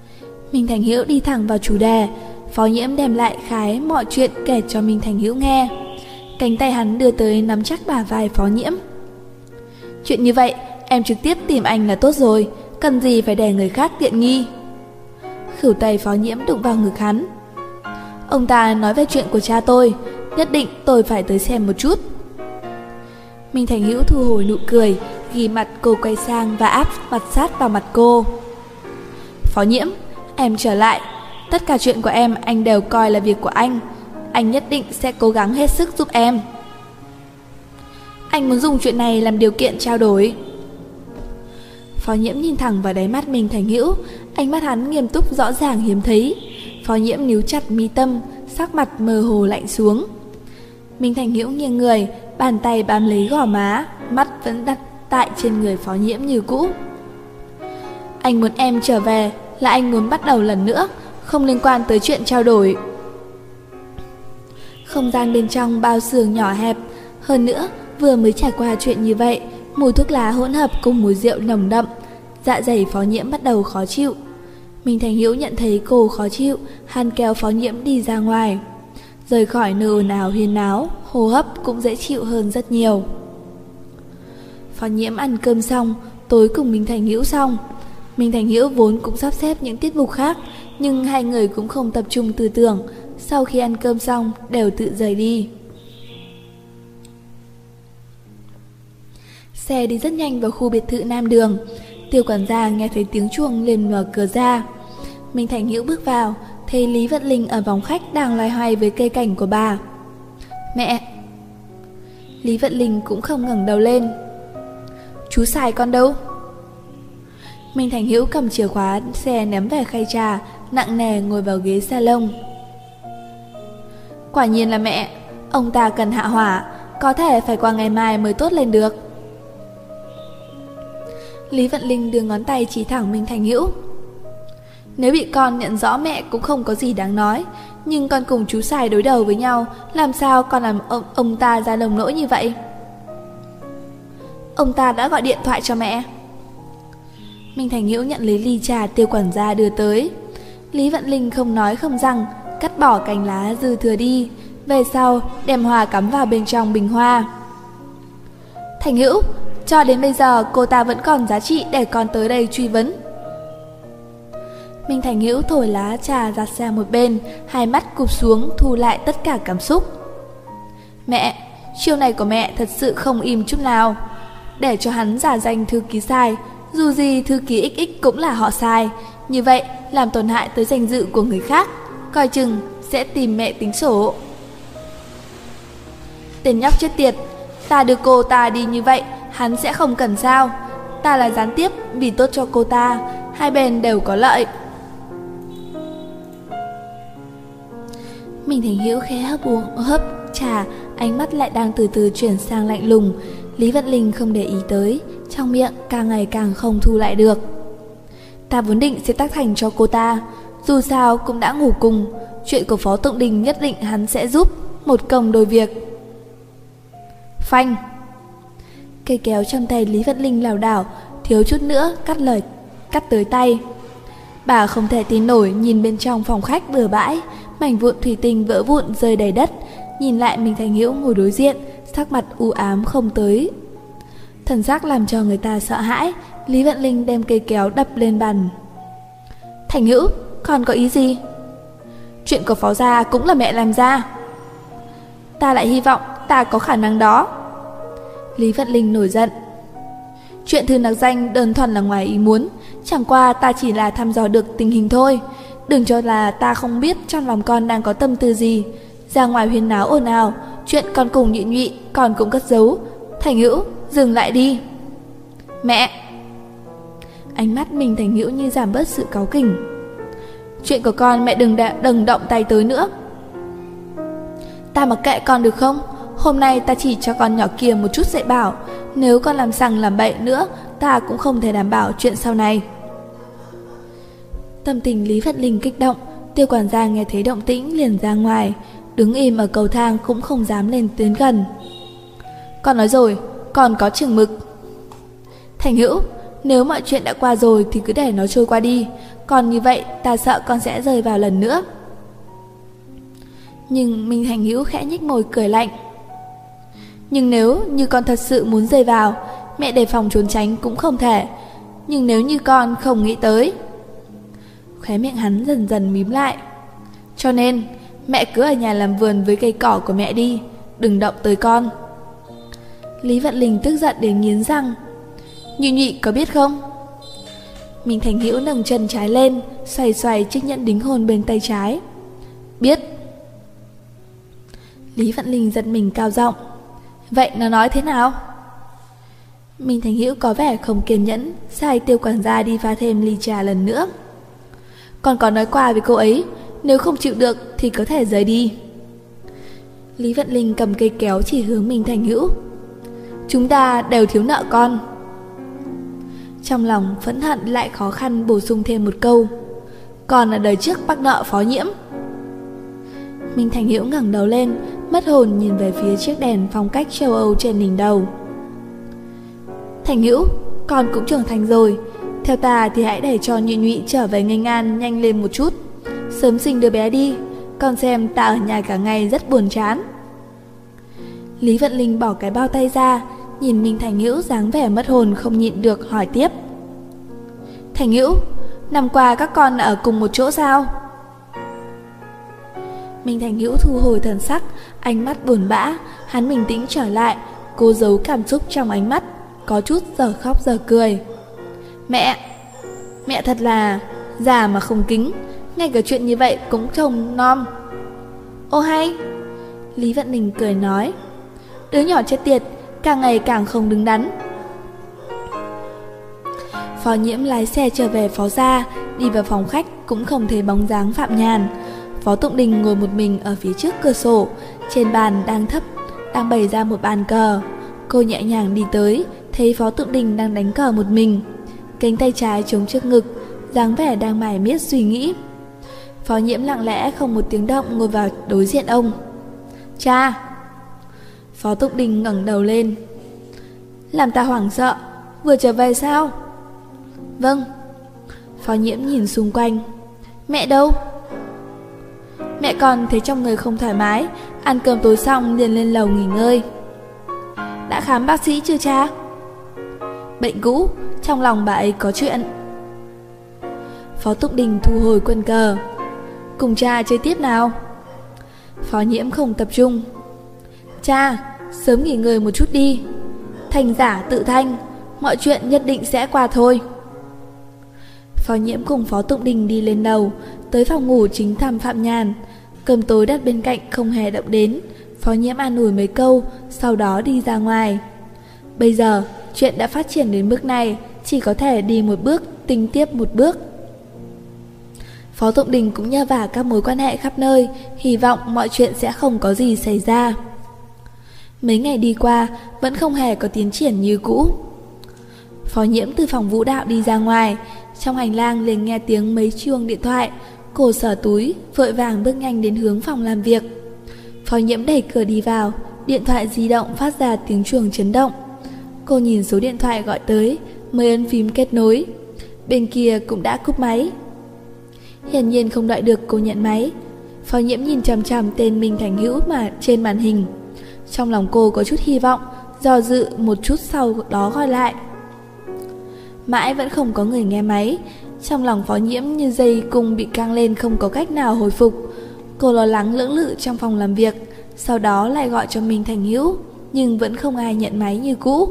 Minh Thành Hữu đi thẳng vào chủ đề. Phó Nhiễm đem lại khái mọi chuyện kể cho Minh Thành Hữu nghe. Cánh tay hắn đưa tới nắm chắc bả vai Phó Nhiễm. Chuyện như vậy, em trực tiếp tìm anh là tốt rồi, cần gì phải để người khác tiện nghi. Khửu tay Phó Nhiễm đụng vào ngực hắn. Ông ta nói về chuyện của cha tôi, nhất định tôi phải tới xem một chút. Minh Thành Hữu thu hồi nụ cười, ghi mặt cô quay sang và áp mặt sát vào mặt cô. Phó Nhiễm, em trở lại. Tất cả chuyện của em anh đều coi là việc của anh nhất định sẽ cố gắng hết sức giúp em. Anh muốn dùng chuyện này làm điều kiện trao đổi. Phó Nhiễm nhìn thẳng vào đáy mắt Minh Thành Hữu, ánh mắt hắn nghiêm túc rõ ràng hiếm thấy. Phó Nhiễm níu chặt mi tâm, sắc mặt mơ hồ lạnh xuống. Minh Thành Hữu nghiêng người, bàn tay bám lấy gò má, mắt vẫn đặt tại trên người Phó Nhiễm như cũ. Anh muốn em trở về là anh muốn bắt đầu lần nữa, không liên quan tới chuyện trao đổi. Không gian bên trong bao xương nhỏ hẹp, hơn nữa vừa mới trải qua chuyện như vậy, mùi thuốc lá hỗn hợp cùng mùi rượu nồng đậm, dạ dày Phó Nhiễm bắt đầu khó chịu. Minh Thành Hữu nhận thấy cô khó chịu, hắn kéo Phó Nhiễm đi ra ngoài. Rời khỏi nơi ồn ào huyên náo, hô hấp cũng dễ chịu hơn rất nhiều. Phó Nhiễm ăn cơm xong, tối cùng Minh Thành Hữu xong. Minh Thành Hữu vốn cũng sắp xếp những tiết mục khác, nhưng hai người cũng không tập trung tư tưởng. Sau khi ăn cơm xong, đều tự rời đi. Xe đi rất nhanh vào khu biệt thự Nam Đường. Tiêu quản gia nghe thấy tiếng chuông liền mở cửa ra. Minh Thành Hữu bước vào, thấy Lý Vận Linh ở phòng khách đang loay hoay với cây cảnh của bà. Mẹ! Lý Vận Linh cũng không ngẩng đầu lên. Chú Sài con đâu? Minh Thành Hữu cầm chìa khóa xe ném về khay trà, nặng nề ngồi vào ghế salon. Quả nhiên là mẹ, ông ta cần hạ hỏa, có thể phải qua ngày mai mới tốt lên được. Lý Vận Linh đưa ngón tay chỉ thẳng Minh Thành Hữu. Nếu bị con nhận rõ mẹ cũng không có gì đáng nói, nhưng con cùng chú Sài đối đầu với nhau, làm sao con làm ông ta ra lồng nỗi như vậy? Ông ta đã gọi điện thoại cho mẹ. Minh Thành Hữu nhận lấy ly trà Tiêu quản gia đưa tới. Lý Vận Linh không nói không rằng, cắt bỏ cành lá dư thừa đi, về sau đem hoa cắm vào bên trong bình hoa. Thành Hữu, cho đến bây giờ cô ta vẫn còn giá trị để con tới đây truy vấn. Minh Thành Hữu thổi lá trà giặt sang một bên, hai mắt cụp xuống thu lại tất cả cảm xúc. Mẹ, chiêu này của mẹ thật sự không im chút nào. Để cho hắn giả danh thư ký Sai, dù gì thư ký XX cũng là họ Sai, như vậy làm tổn hại tới danh dự của người khác, coi chừng sẽ tìm mẹ tính sổ. Tên nhóc chết tiệt, ta đưa cô ta đi như vậy, hắn sẽ không cần sao? Ta là gián tiếp vì tốt cho cô ta, hai bên đều có lợi. Minh Thành Hữu khẽ hấp trà, ánh mắt lại đang từ từ chuyển sang lạnh lùng. Lý Vận Linh không để ý tới, trong miệng càng ngày càng không thu lại được. Ta vốn định sẽ tác thành cho cô ta, dù sao cũng đã ngủ cùng, chuyện của Phó Tụng Đình nhất định hắn sẽ giúp, một công đôi việc. Phanh! Cây kéo trong tay Lý Vận Linh lảo đảo, thiếu chút nữa cắt tới tay. Bà không thể tin nổi nhìn bên trong phòng khách bừa bãi, mảnh vụn thủy tinh vỡ vụn rơi đầy đất, nhìn lại Minh Thành Hữu ngồi đối diện, sắc mặt u ám không tới. Thần sắc làm cho người ta sợ hãi. Lý Vận Linh đem cây kéo đập lên bàn. Thành Hữu, con có ý gì? Chuyện của Phó gia cũng là mẹ làm ra. Ta lại hy vọng ta có khả năng đó. Lý Vận Linh nổi giận. Chuyện thư nặc danh đơn thuần là ngoài ý muốn, chẳng qua ta chỉ là thăm dò được tình hình thôi. Đừng cho là ta không biết trong lòng con đang có tâm tư gì. Ra ngoài huyên náo ồn ào, chuyện con cùng Nhụy Nhụy con cũng cất giấu. Thành Hữu, dừng lại đi. Mẹ! Ánh mắt Minh Thành Hữu như giảm bớt sự cáu kỉnh. Chuyện của con mẹ đừng động tay tới nữa. Ta mặc kệ con được không? Hôm nay ta chỉ cho con nhỏ kia một chút dạy bảo, nếu con làm sằng làm bậy nữa, ta cũng không thể đảm bảo chuyện sau này. Tâm tình Lý Vận Linh kích động, Tiêu quản gia nghe thấy động tĩnh liền ra ngoài, đứng im ở cầu thang cũng không dám lên tiến gần. Con nói rồi, con có chừng mực. Thành Hữu, nếu mọi chuyện đã qua rồi thì cứ để nó trôi qua đi, Còn như vậy ta sợ con sẽ rơi vào lần nữa. Nhưng Minh Thành Hữu khẽ nhếch môi cười lạnh. Nhưng nếu như con thật sự muốn rơi vào, mẹ đề phòng trốn tránh cũng không thể. Nhưng nếu như con không nghĩ tới. Khóe miệng hắn dần dần mím lại. Cho nên mẹ cứ ở nhà làm vườn với cây cỏ của mẹ đi, đừng động tới con. Lý Vận Linh tức giận đến nghiến răng. Nhụy Nhụy có biết không? Minh Thành Hữu nâng chân trái lên, xoay xoay chiếc nhẫn đính hôn bên tay trái. Biết. Lý Vận Linh giật mình cao giọng. Vậy nó nói thế nào? Minh Thành Hữu có vẻ không kiên nhẫn, sai Tiêu quản gia đi pha thêm ly trà lần nữa. Con có nói qua với cô ấy, nếu không chịu được thì có thể rời đi. Lý Vận Linh cầm cây kéo chỉ hướng Minh Thành Hữu. Chúng ta đều thiếu nợ con. Trong lòng phẫn hận lại khó khăn bổ sung thêm một câu. Còn ở đời trước bác nợ Phó Nhiễm. Minh Thành Hữu ngẩng đầu lên, mất hồn nhìn về phía chiếc đèn phong cách châu Âu trên đỉnh đầu. Thành Hữu, con cũng trưởng thành rồi. Theo ta thì hãy để cho Nhụy Nhụy trở về nghênh an nhanh lên một chút, sớm sinh đứa bé đi. Con xem ta ở nhà cả ngày rất buồn chán. Lý Vận Linh bỏ cái bao tay ra, nhìn Minh Thành Hữu dáng vẻ mất hồn không nhịn được hỏi tiếp. Thành Hữu, năm qua các con ở cùng một chỗ sao? Minh Thành Hữu thu hồi thần sắc, ánh mắt buồn bã. Hắn bình tĩnh trở lại, cố giấu cảm xúc trong ánh mắt, có chút giờ khóc giờ cười. Mẹ thật là già mà không kính, ngay cả chuyện như vậy cũng trông nom. Ô hay. Lý Vận Ninh cười nói. Đứa nhỏ chết tiệt, càng ngày càng không đứng đắn. Phó Nhiễm lái xe trở về Phó gia, đi vào phòng khách cũng không thấy bóng dáng Phạm Nhàn. Phó Tụng Đình ngồi một mình ở phía trước cửa sổ, trên bàn đang bày ra một bàn cờ. Cô nhẹ nhàng đi tới, thấy Phó Tụng Đình đang đánh cờ một mình, cánh tay trái chống trước ngực, dáng vẻ đang mải miết suy nghĩ. Phó Nhiễm lặng lẽ không một tiếng động ngồi vào đối diện ông. Cha. Phó Tụng Đình ngẩng đầu lên. Làm ta hoảng sợ, vừa trở về sao? Vâng. Phó Nhiễm nhìn xung quanh. Mẹ đâu? Mẹ con thấy trong người không thoải mái, ăn cơm tối xong liền lên lầu nghỉ ngơi. Đã khám bác sĩ chưa cha? Bệnh cũ, trong lòng bà ấy có chuyện. Phó Tụng Đình thu hồi quân cờ. Cùng cha chơi tiếp nào. Phó Nhiễm không tập trung. Cha, sớm nghỉ ngơi một chút đi. Thành giả tự thanh, mọi chuyện nhất định sẽ qua thôi. Phó Nhiễm cùng Phó Tụng Đình đi lên lầu, tới phòng ngủ chính thăm Phạm Nhàn. Cơm tối đặt bên cạnh không hề động đến. Phó Nhiễm an ủi mấy câu, sau đó đi ra ngoài. Bây giờ chuyện đã phát triển đến bước này, chỉ có thể đi một bước tính tiếp một bước. Phó Tụng Đình cũng nhờ vả các mối quan hệ khắp nơi, hy vọng mọi chuyện sẽ không có gì xảy ra. Mấy ngày đi qua vẫn không hề có tiến triển như cũ. Phó Nhiễm từ phòng vũ đạo đi ra ngoài, trong hành lang liền nghe tiếng mấy chuông điện thoại. Cô xỏ túi, vội vàng bước nhanh đến hướng phòng làm việc. Phó Nhiễm đẩy cửa đi vào, điện thoại di động phát ra tiếng chuông chấn động. Cô nhìn số điện thoại gọi tới, mới ấn phím kết nối. Bên kia cũng đã cúp máy. Hiển nhiên không đợi được cô nhận máy. Phó Nhiễm nhìn chằm chằm tên Minh Thành Hữu mà trên màn hình. Trong lòng cô có chút hy vọng, do dự một chút sau đó gọi lại. Mãi vẫn không có người nghe máy. Trong lòng Phó Nhiễm như dây cung bị căng lên, không có cách nào hồi phục. Cô lo lắng lưỡng lự trong phòng làm việc, sau đó lại gọi cho Minh Thành Hữu, nhưng vẫn không ai nhận máy như cũ.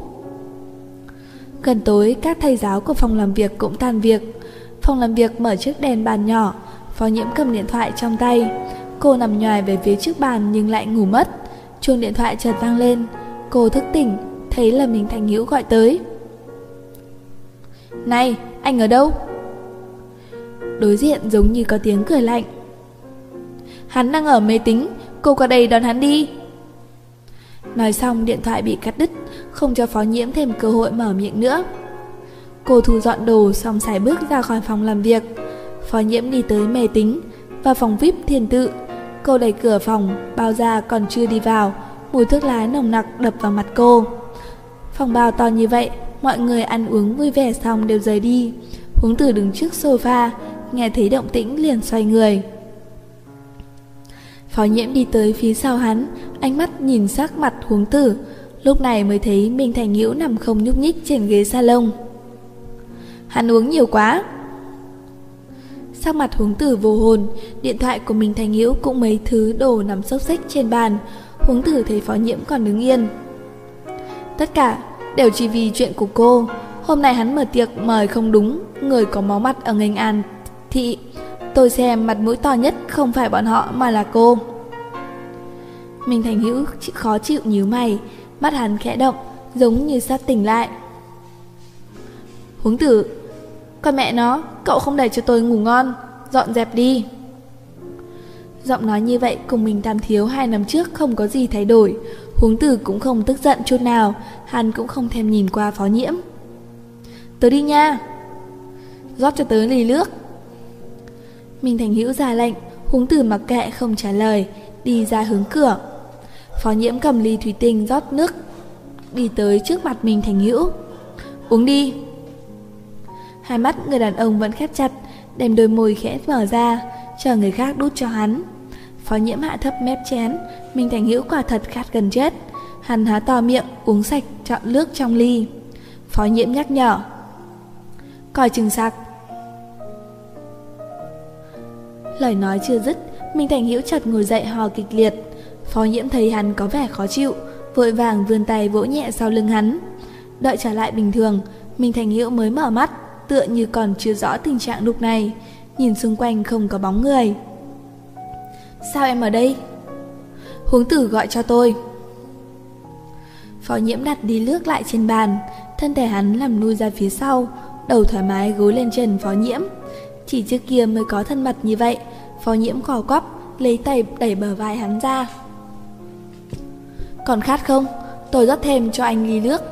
Gần tối, các thầy giáo của phòng làm việc cũng tan việc. Phòng làm việc mở chiếc đèn bàn nhỏ. Phó Nhiễm cầm điện thoại trong tay. Cô nằm nhoài về phía trước bàn nhưng lại ngủ mất. Chuông điện thoại chợt vang lên. Cô thức tỉnh, thấy là Minh Thành Hữu gọi tới. Này, anh ở đâu? Đối diện giống như có tiếng cười lạnh. Hắn đang ở máy tính, cô qua đây đón hắn đi. Nói xong điện thoại bị cắt đứt, không cho Phó Nhiễm thêm cơ hội mở miệng nữa. Cô thu dọn đồ xong sải bước ra khỏi phòng làm việc. Phó Nhiễm đi tới máy tính, vào phòng VIP Thiên Tự. Cô đẩy cửa phòng, bao ra còn chưa đi vào, mùi thuốc lá nồng nặc đập vào mặt cô. Phòng bao to như vậy, mọi người ăn uống vui vẻ xong đều rời đi. Huống Tử đứng trước sofa, nghe thấy động tĩnh liền xoay người. Phó Nhiễm đi tới phía sau hắn, ánh mắt nhìn sắc mặt Huống Tử, lúc này mới thấy Minh Thành Hữu nằm không nhúc nhích trên ghế salon. Hắn uống nhiều quá. Sắc mặt Huống Tử vô hồn, điện thoại của Minh Thành Hữu cũng mấy thứ đồ nằm xốc xếch trên bàn. Huống Tử thấy Phó Nhiễm còn đứng yên. Tất cả đều chỉ vì chuyện của cô. Hôm nay hắn mở tiệc mời không đúng người có máu mặt ở ngành An thị. Tôi xem mặt mũi to nhất không phải bọn họ mà là cô. Minh Thành Hữu khó chịu nhíu mày, mắt hắn khẽ động, giống như sắp tỉnh lại. Huống Tử, con mẹ nó, cậu không để cho tôi ngủ ngon, dọn dẹp đi. Giọng nói như vậy cùng Minh Tam Thiếu 2 năm trước không có gì thay đổi. Huống Tử cũng không tức giận chút nào, hắn cũng không thèm nhìn qua Phó Nhiễm. Tớ đi nha. Rót cho tớ ly nước. Minh Thành Hữu ra lệnh, Huống Tử mặc kệ không trả lời, đi ra hướng cửa. Phó Nhiễm cầm ly thủy tinh rót nước, đi tới trước mặt Minh Thành Hữu. Uống đi. Hai mắt người đàn ông vẫn khép chặt, đem đôi môi khẽ mở ra, chờ người khác đút cho hắn. Phó Nhiễm hạ thấp mép chén, Minh Thành Hữu quả thật khát gần chết. Hắn há to miệng uống sạch trọn nước trong ly. Phó Nhiễm nhắc nhở. Coi chừng sặc. Lời nói chưa dứt, Minh Thành Hữu chợt ngồi dậy ho kịch liệt. Phó Nhiễm thấy hắn có vẻ khó chịu, vội vàng vươn tay vỗ nhẹ sau lưng hắn. Đợi trở lại bình thường, Minh Thành Hữu mới mở mắt, tựa như còn chưa rõ tình trạng lúc này, nhìn xung quanh không có bóng người. Sao em ở đây? Huống Tử gọi cho tôi. Phó Nhiễm đặt đi nước lại trên bàn, thân thể hắn nằm lui ra phía sau, đầu thoải mái gối lên chân Phó Nhiễm. Chỉ trước kia mới có thân mật như vậy. Phó Nhiễm khò quắp, lấy tay đẩy bờ vai hắn ra. Còn khát không? Tôi rót thêm cho anh ly nước.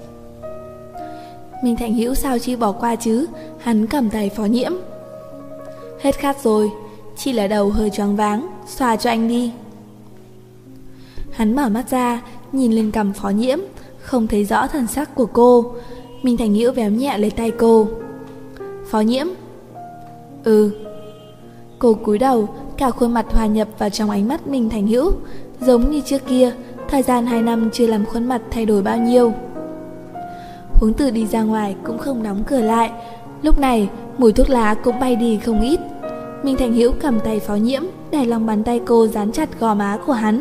Minh Thành Hữu sao chi bỏ qua chứ, hắn cầm tay Phó Nhiễm. Hết khát rồi, chỉ là đầu hơi choáng váng, xoa cho anh đi. Hắn mở mắt ra, nhìn lên cằm Phó Nhiễm, không thấy rõ thần sắc của cô. Minh Thành Hữu véo nhẹ lấy tay cô. Phó Nhiễm. Ừ. Cô cúi đầu, cả khuôn mặt hòa nhập vào trong ánh mắt Minh Thành Hữu, giống như trước kia. Thời gian 2 năm chưa làm khuôn mặt thay đổi bao nhiêu. Huống Tử đi ra ngoài cũng không đóng cửa lại. Lúc này mùi thuốc lá cũng bay đi không ít. Minh Thành Hữu cầm tay Phó Nhiễm, để lòng bàn tay cô dán chặt gò má của hắn.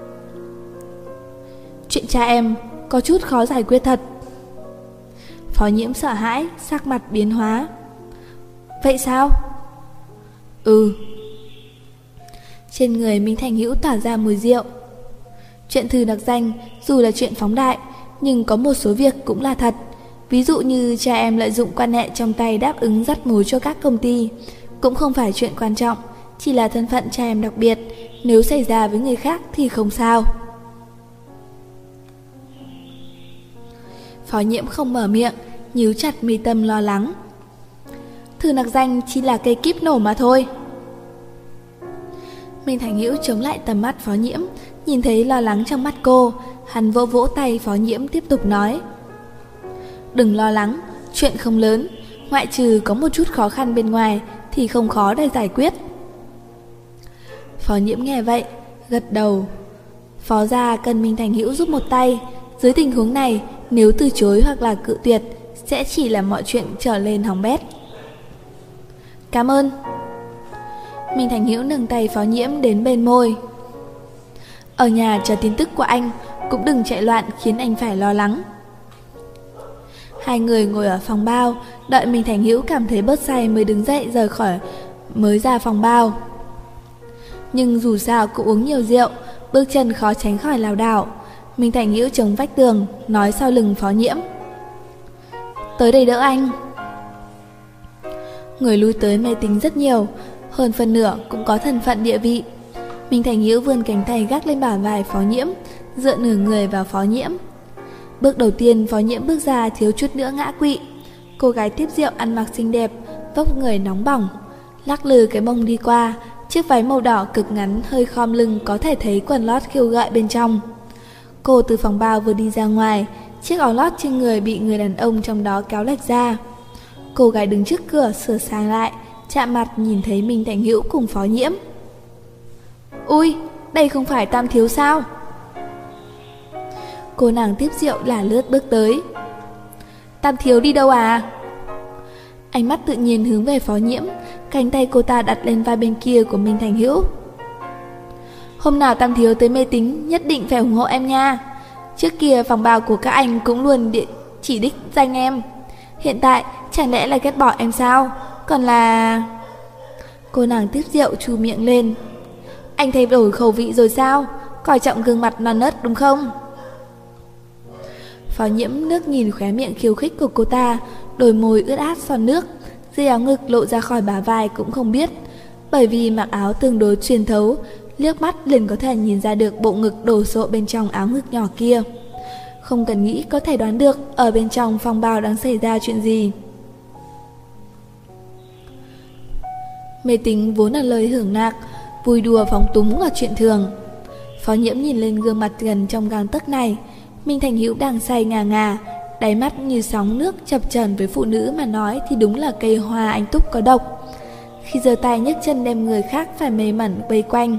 Chuyện cha em có chút khó giải quyết thật. Phó Nhiễm sợ hãi, sắc mặt biến hóa. Vậy sao? Ừ. Trên người Minh Thành Hữu tỏa ra mùi rượu. Chuyện Thư đặc danh dù là chuyện phóng đại, nhưng có một số việc cũng là thật. Ví dụ như cha em lợi dụng quan hệ trong tay đáp ứng dắt mối cho các công ty, cũng không phải chuyện quan trọng, chỉ là thân phận cha em đặc biệt, nếu xảy ra với người khác thì không sao. Phó Nhiễm không mở miệng, nhíu chặt mi tâm lo lắng. Thư nặc danh chỉ là cây kíp nổ mà thôi. Minh Thành Hữu chống lại tầm mắt Phó Nhiễm, nhìn thấy lo lắng trong mắt cô, hắn vỗ vỗ tay Phó Nhiễm tiếp tục nói. Đừng lo lắng, chuyện không lớn, ngoại trừ có một chút khó khăn bên ngoài thì không khó để giải quyết. Phó Nhiễm nghe vậy, gật đầu. Phó gia cần Minh Thành Hữu giúp một tay. Dưới tình huống này, nếu từ chối hoặc là cự tuyệt, sẽ chỉ làm mọi chuyện trở lên hỏng bét. Cảm ơn. Minh Thành Hữu nâng tay Phó Nhiễm đến bên môi. Ở nhà chờ tin tức của anh, cũng đừng chạy loạn khiến anh phải lo lắng. Hai người ngồi ở phòng bao, đợi Minh Thành Hữu cảm thấy bớt say mới đứng dậy mới ra phòng bao. Nhưng dù sao cũng uống nhiều rượu, bước chân khó tránh khỏi lảo đảo. Minh Thành Hữu chống vách tường, nói sau lưng Phó Nhiễm. Tới đây đỡ anh. Người lui tới mê tín rất nhiều, hơn phần nửa cũng có thân phận địa vị. Minh Thành Hữu vươn cánh tay gác lên bả vai Phó Nhiễm, dựa nửa người vào Phó Nhiễm. Bước đầu tiên Phó Nhiễm bước ra thiếu chút nữa ngã quỵ. Cô gái tiếp rượu ăn mặc xinh đẹp, vóc người nóng bỏng, lắc lư cái mông đi qua. Chiếc váy màu đỏ cực ngắn hơi khom lưng, có thể thấy quần lót khiêu gợi bên trong. Cô từ phòng bao vừa đi ra ngoài, chiếc áo lót trên người bị người đàn ông trong đó kéo lệch ra. Cô gái đứng trước cửa sửa sang lại, chạm mặt nhìn thấy Minh Thành Hữu cùng Phó Nhiễm. Ui, đây không phải Tam thiếu sao? Cô nàng tiếp rượu là lướt bước tới. Tam thiếu đi đâu à? Ánh mắt tự nhiên hướng về Phó Nhiễm, cánh tay cô ta đặt lên vai bên kia của Minh Thành Hữu. Hôm nào Tam thiếu tới mê tín nhất định phải ủng hộ em nha. Trước kia phòng bao của các anh cũng luôn chỉ đích danh em. Hiện tại chẳng lẽ là ghét bỏ em sao? Còn là... Cô nàng tiếp rượu chu miệng lên. Anh thay đổi khẩu vị rồi sao? Coi trọng gương mặt non nớt đúng không? Phó Nhiễm nước nhìn khóe miệng khiêu khích của cô ta, đôi môi ướt át son nước, dây áo ngực lộ ra khỏi bả vai cũng không biết. Bởi vì mặc áo tương đối xuyên thấu, liếc mắt liền có thể nhìn ra được bộ ngực đồ sộ bên trong áo ngực nhỏ kia. Không cần nghĩ có thể đoán được ở bên trong phòng bao đang xảy ra chuyện gì. Mê tín vốn là lời hưởng nạc, vui đùa phóng túng là chuyện thường. Phó Nhiễm nhìn lên gương mặt gần trong gang tấc này, Minh Thành Hữu đang say ngà ngà, đáy mắt như sóng nước chập chờn. Với phụ nữ mà nói thì đúng là cây hoa anh túc có độc. Khi giơ tay nhấc chân đem người khác phải mê mẩn vây quanh.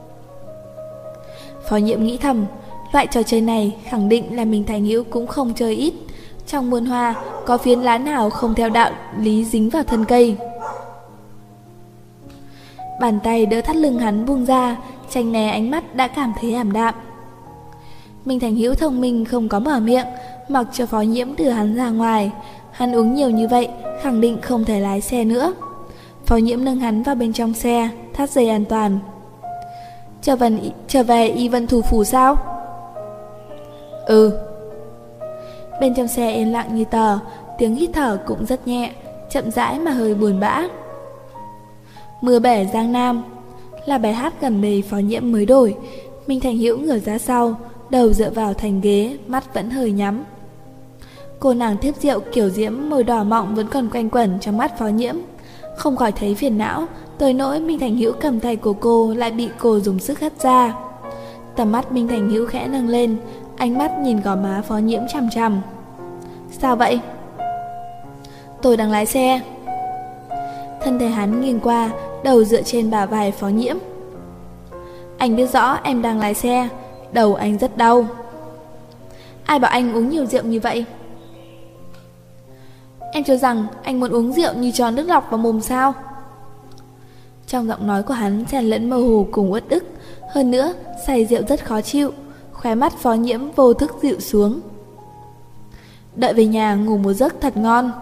Phó Nhiễm nghĩ thầm, loại trò chơi này khẳng định là Minh Thành Hữu cũng không chơi ít. Trong muôn hoa có phiến lá nào không theo đạo lý dính vào thân cây. Bàn tay đỡ thắt lưng hắn buông ra, tránh né ánh mắt đã cảm thấy ảm đạm. Minh Thành Hữu thông minh không có mở miệng, mặc cho Phó Nhiễm đưa hắn ra ngoài. Hắn uống nhiều như vậy, khẳng định không thể lái xe nữa. Phó Nhiễm nâng hắn vào bên trong xe, thắt dây an toàn. Trở về Y Vân Thủ Phủ sao? Ừ. Bên trong xe yên lặng như tờ, tiếng hít thở cũng rất nhẹ, chậm rãi mà hơi buồn bã. Mưa bể Giang Nam là bài hát gần đây Phó Nhiễm mới đổi. Minh Thành Hữu ngửa ra sau, đầu dựa vào thành ghế, mắt vẫn hơi nhắm. Cô nàng tiếp rượu kiểu diễm môi đỏ mọng vẫn còn quanh quẩn trong mắt Phó Nhiễm, không khỏi thấy phiền não, tới nỗi Minh Thành Hữu cầm tay của cô lại bị cô dùng sức hất ra. Tầm mắt Minh Thành Hữu khẽ nâng lên, ánh mắt nhìn gò má Phó Nhiễm chằm chằm. Sao vậy? Tôi đang lái xe. Thân thể hắn nghiêng qua, đầu dựa trên bả vai Phó Nhiễm. Anh biết rõ em đang lái xe, đầu anh rất đau. Ai bảo anh uống nhiều rượu như vậy? Em cho rằng anh muốn uống rượu như cho nước lọc vào mồm sao? Trong giọng nói của hắn xen lẫn mơ hồ cùng uất ức. Hơn nữa, say rượu rất khó chịu. Khóe mắt Phó Nhiễm vô thức dịu xuống. Đợi về nhà ngủ một giấc thật ngon.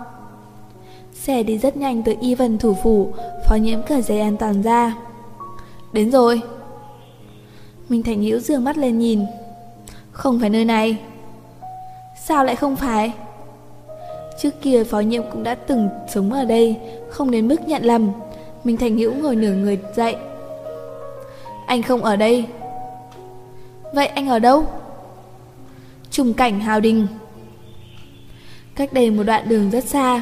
Xe đi rất nhanh tới Y Vân Thủ Phủ. Phó Nhiễm cởi dây an toàn ra. Đến rồi. Minh Thành Hữu dương mắt lên nhìn. Không phải nơi này. Sao lại không phải? Trước kia Phó Nhiễm cũng đã từng sống ở đây, không đến mức nhận lầm. Minh Thành Hữu ngồi nửa người dậy. Anh không ở đây. Vậy anh ở đâu? Trùng cảnh Hào Đình. Cách đây một đoạn đường rất xa.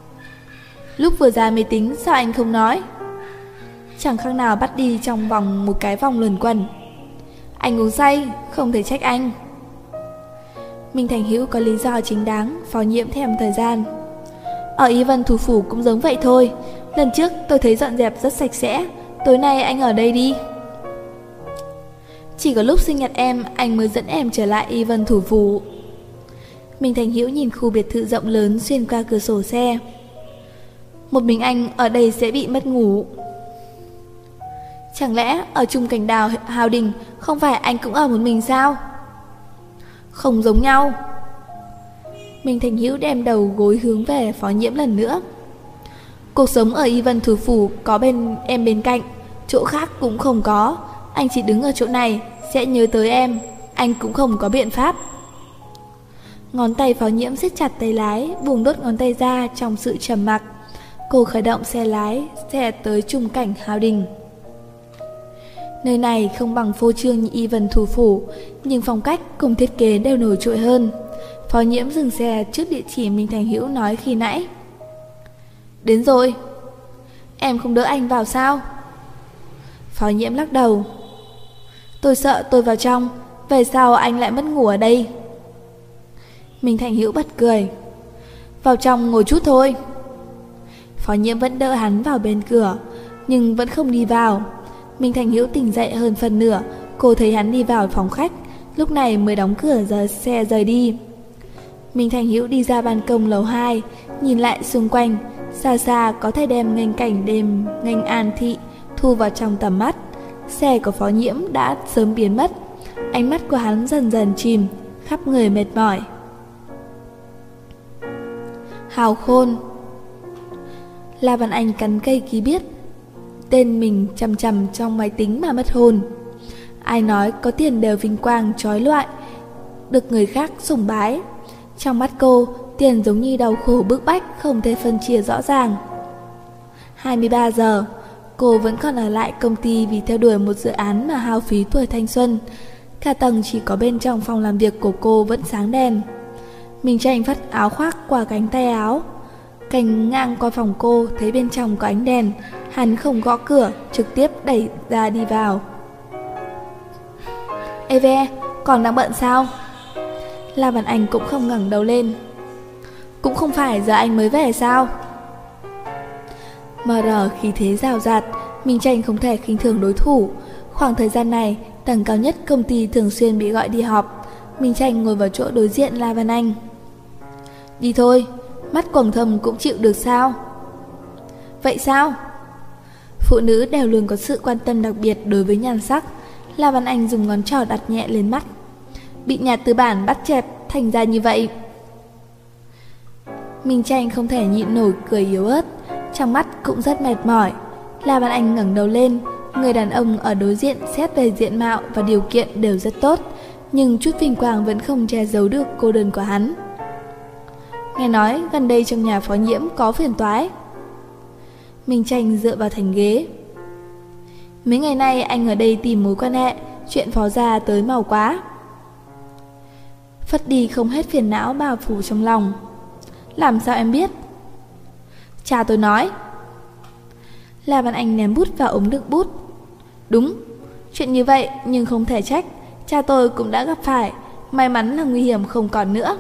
Lúc vừa ra mê tín sao anh không nói? Chẳng khác nào bắt đi trong vòng một cái vòng luẩn quẩn. Anh uống say, không thể trách anh. Minh Thành Hữu có lý do chính đáng. Phó Nhiễm thèm thời gian. Ở Y Vân Thủ Phủ cũng giống vậy thôi. Lần trước tôi thấy dọn dẹp rất sạch sẽ. Tối nay anh ở đây đi. Chỉ có lúc sinh nhật em, anh mới dẫn em trở lại Y Vân Thủ Phủ. Minh Thành Hữu nhìn khu biệt thự rộng lớn xuyên qua cửa sổ xe. Một mình anh ở đây sẽ bị mất ngủ. Chẳng lẽ ở chung cảnh đào Hào Đình không phải anh cũng ở một mình sao? Không giống nhau. Minh Thành Hữu đem đầu gối hướng về Phó Nhiễm lần nữa. Cuộc sống ở Y Vân Thủ Phủ có em bên cạnh, chỗ khác cũng không có. Anh chỉ đứng ở chỗ này sẽ nhớ tới em. Anh cũng không có biện pháp. Ngón tay Phó Nhiễm siết chặt tay lái, buông đốt ngón tay ra trong sự trầm mặc. Cô khởi động xe lái, xe tới trung cảnh Hào Đình. Nơi này không bằng phô trương như Y Vân Thủ Phủ, nhưng phong cách cùng thiết kế đều nổi trội hơn. Phó Nhiễm dừng xe trước địa chỉ Minh Thành Hữu nói khi nãy. Đến rồi. Em không đỡ anh vào sao? Phó Nhiễm lắc đầu. Tôi sợ tôi vào trong, về sau anh lại mất ngủ ở đây. Minh Thành Hữu bật cười. Vào trong ngồi chút thôi. Phó Nhiễm vẫn đỡ hắn vào bên cửa, nhưng vẫn không đi vào. Minh Thành Hữu tỉnh dậy hơn phần nửa, cô thấy hắn đi vào phòng khách, lúc này mới đóng cửa xe rời đi. Minh Thành Hữu đi ra ban công lầu 2, nhìn lại xung quanh, xa xa có thể đem nghênh cảnh đêm nghênh An thị thu vào trong tầm mắt. Xe của Phó Nhiễm đã sớm biến mất, ánh mắt của hắn dần dần chìm, khắp người mệt mỏi. Hào Khôn. La Văn Anh cắn cây ký biết tên mình chằm chằm trong máy tính mà mất hồn. Ai nói có tiền đều vinh quang trói loại, được người khác sùng bái. Trong mắt cô, tiền giống như đau khổ bức bách, không thể phân chia rõ ràng. 23 giờ, cô vẫn còn ở lại công ty vì theo đuổi một dự án mà hao phí tuổi thanh xuân. Cả tầng chỉ có bên trong phòng làm việc của cô vẫn sáng đèn. Minh Tranh phất áo khoác qua cánh tay áo, cành ngang qua phòng cô, thấy bên trong có ánh đèn. Hắn không gõ cửa, trực tiếp đẩy ra đi vào. Ê ve, còn đang bận sao? La Văn Anh cũng không ngẩng đầu lên. Cũng không phải giờ anh mới về sao? MR khí thế rào rạt, Minh Tranh không thể khinh thường đối thủ. Khoảng thời gian này, tầng cao nhất công ty thường xuyên bị gọi đi họp. Minh Tranh ngồi vào chỗ đối diện La Văn Anh. Đi thôi, mắt quầng thâm cũng chịu được sao? Vậy sao? Phụ nữ đều luôn có sự quan tâm đặc biệt đối với nhan sắc. La Văn Anh dùng ngón trỏ đặt nhẹ lên mắt. Bị nhà tư bản bắt chẹp thành ra như vậy. Minh Tranh không thể nhịn nổi cười yếu ớt, trong mắt cũng rất mệt mỏi. La Văn Anh ngẩng đầu lên. Người đàn ông ở đối diện xét về diện mạo và điều kiện đều rất tốt, nhưng chút vinh quang vẫn không che giấu được cô đơn của hắn. Nghe nói gần đây trong nhà Phó Nhiễm có phiền toái. Minh Tranh dựa vào thành ghế. Mấy ngày nay anh ở đây tìm mối quan hệ, chuyện Phó gia tới màu quá. Phất đi không hết phiền não bao phủ trong lòng. Làm sao em biết? Cha tôi nói. La Văn Anh ném bút vào ống đựng bút. Đúng, chuyện như vậy nhưng không thể trách, cha tôi cũng đã gặp phải, may mắn là nguy hiểm không còn nữa.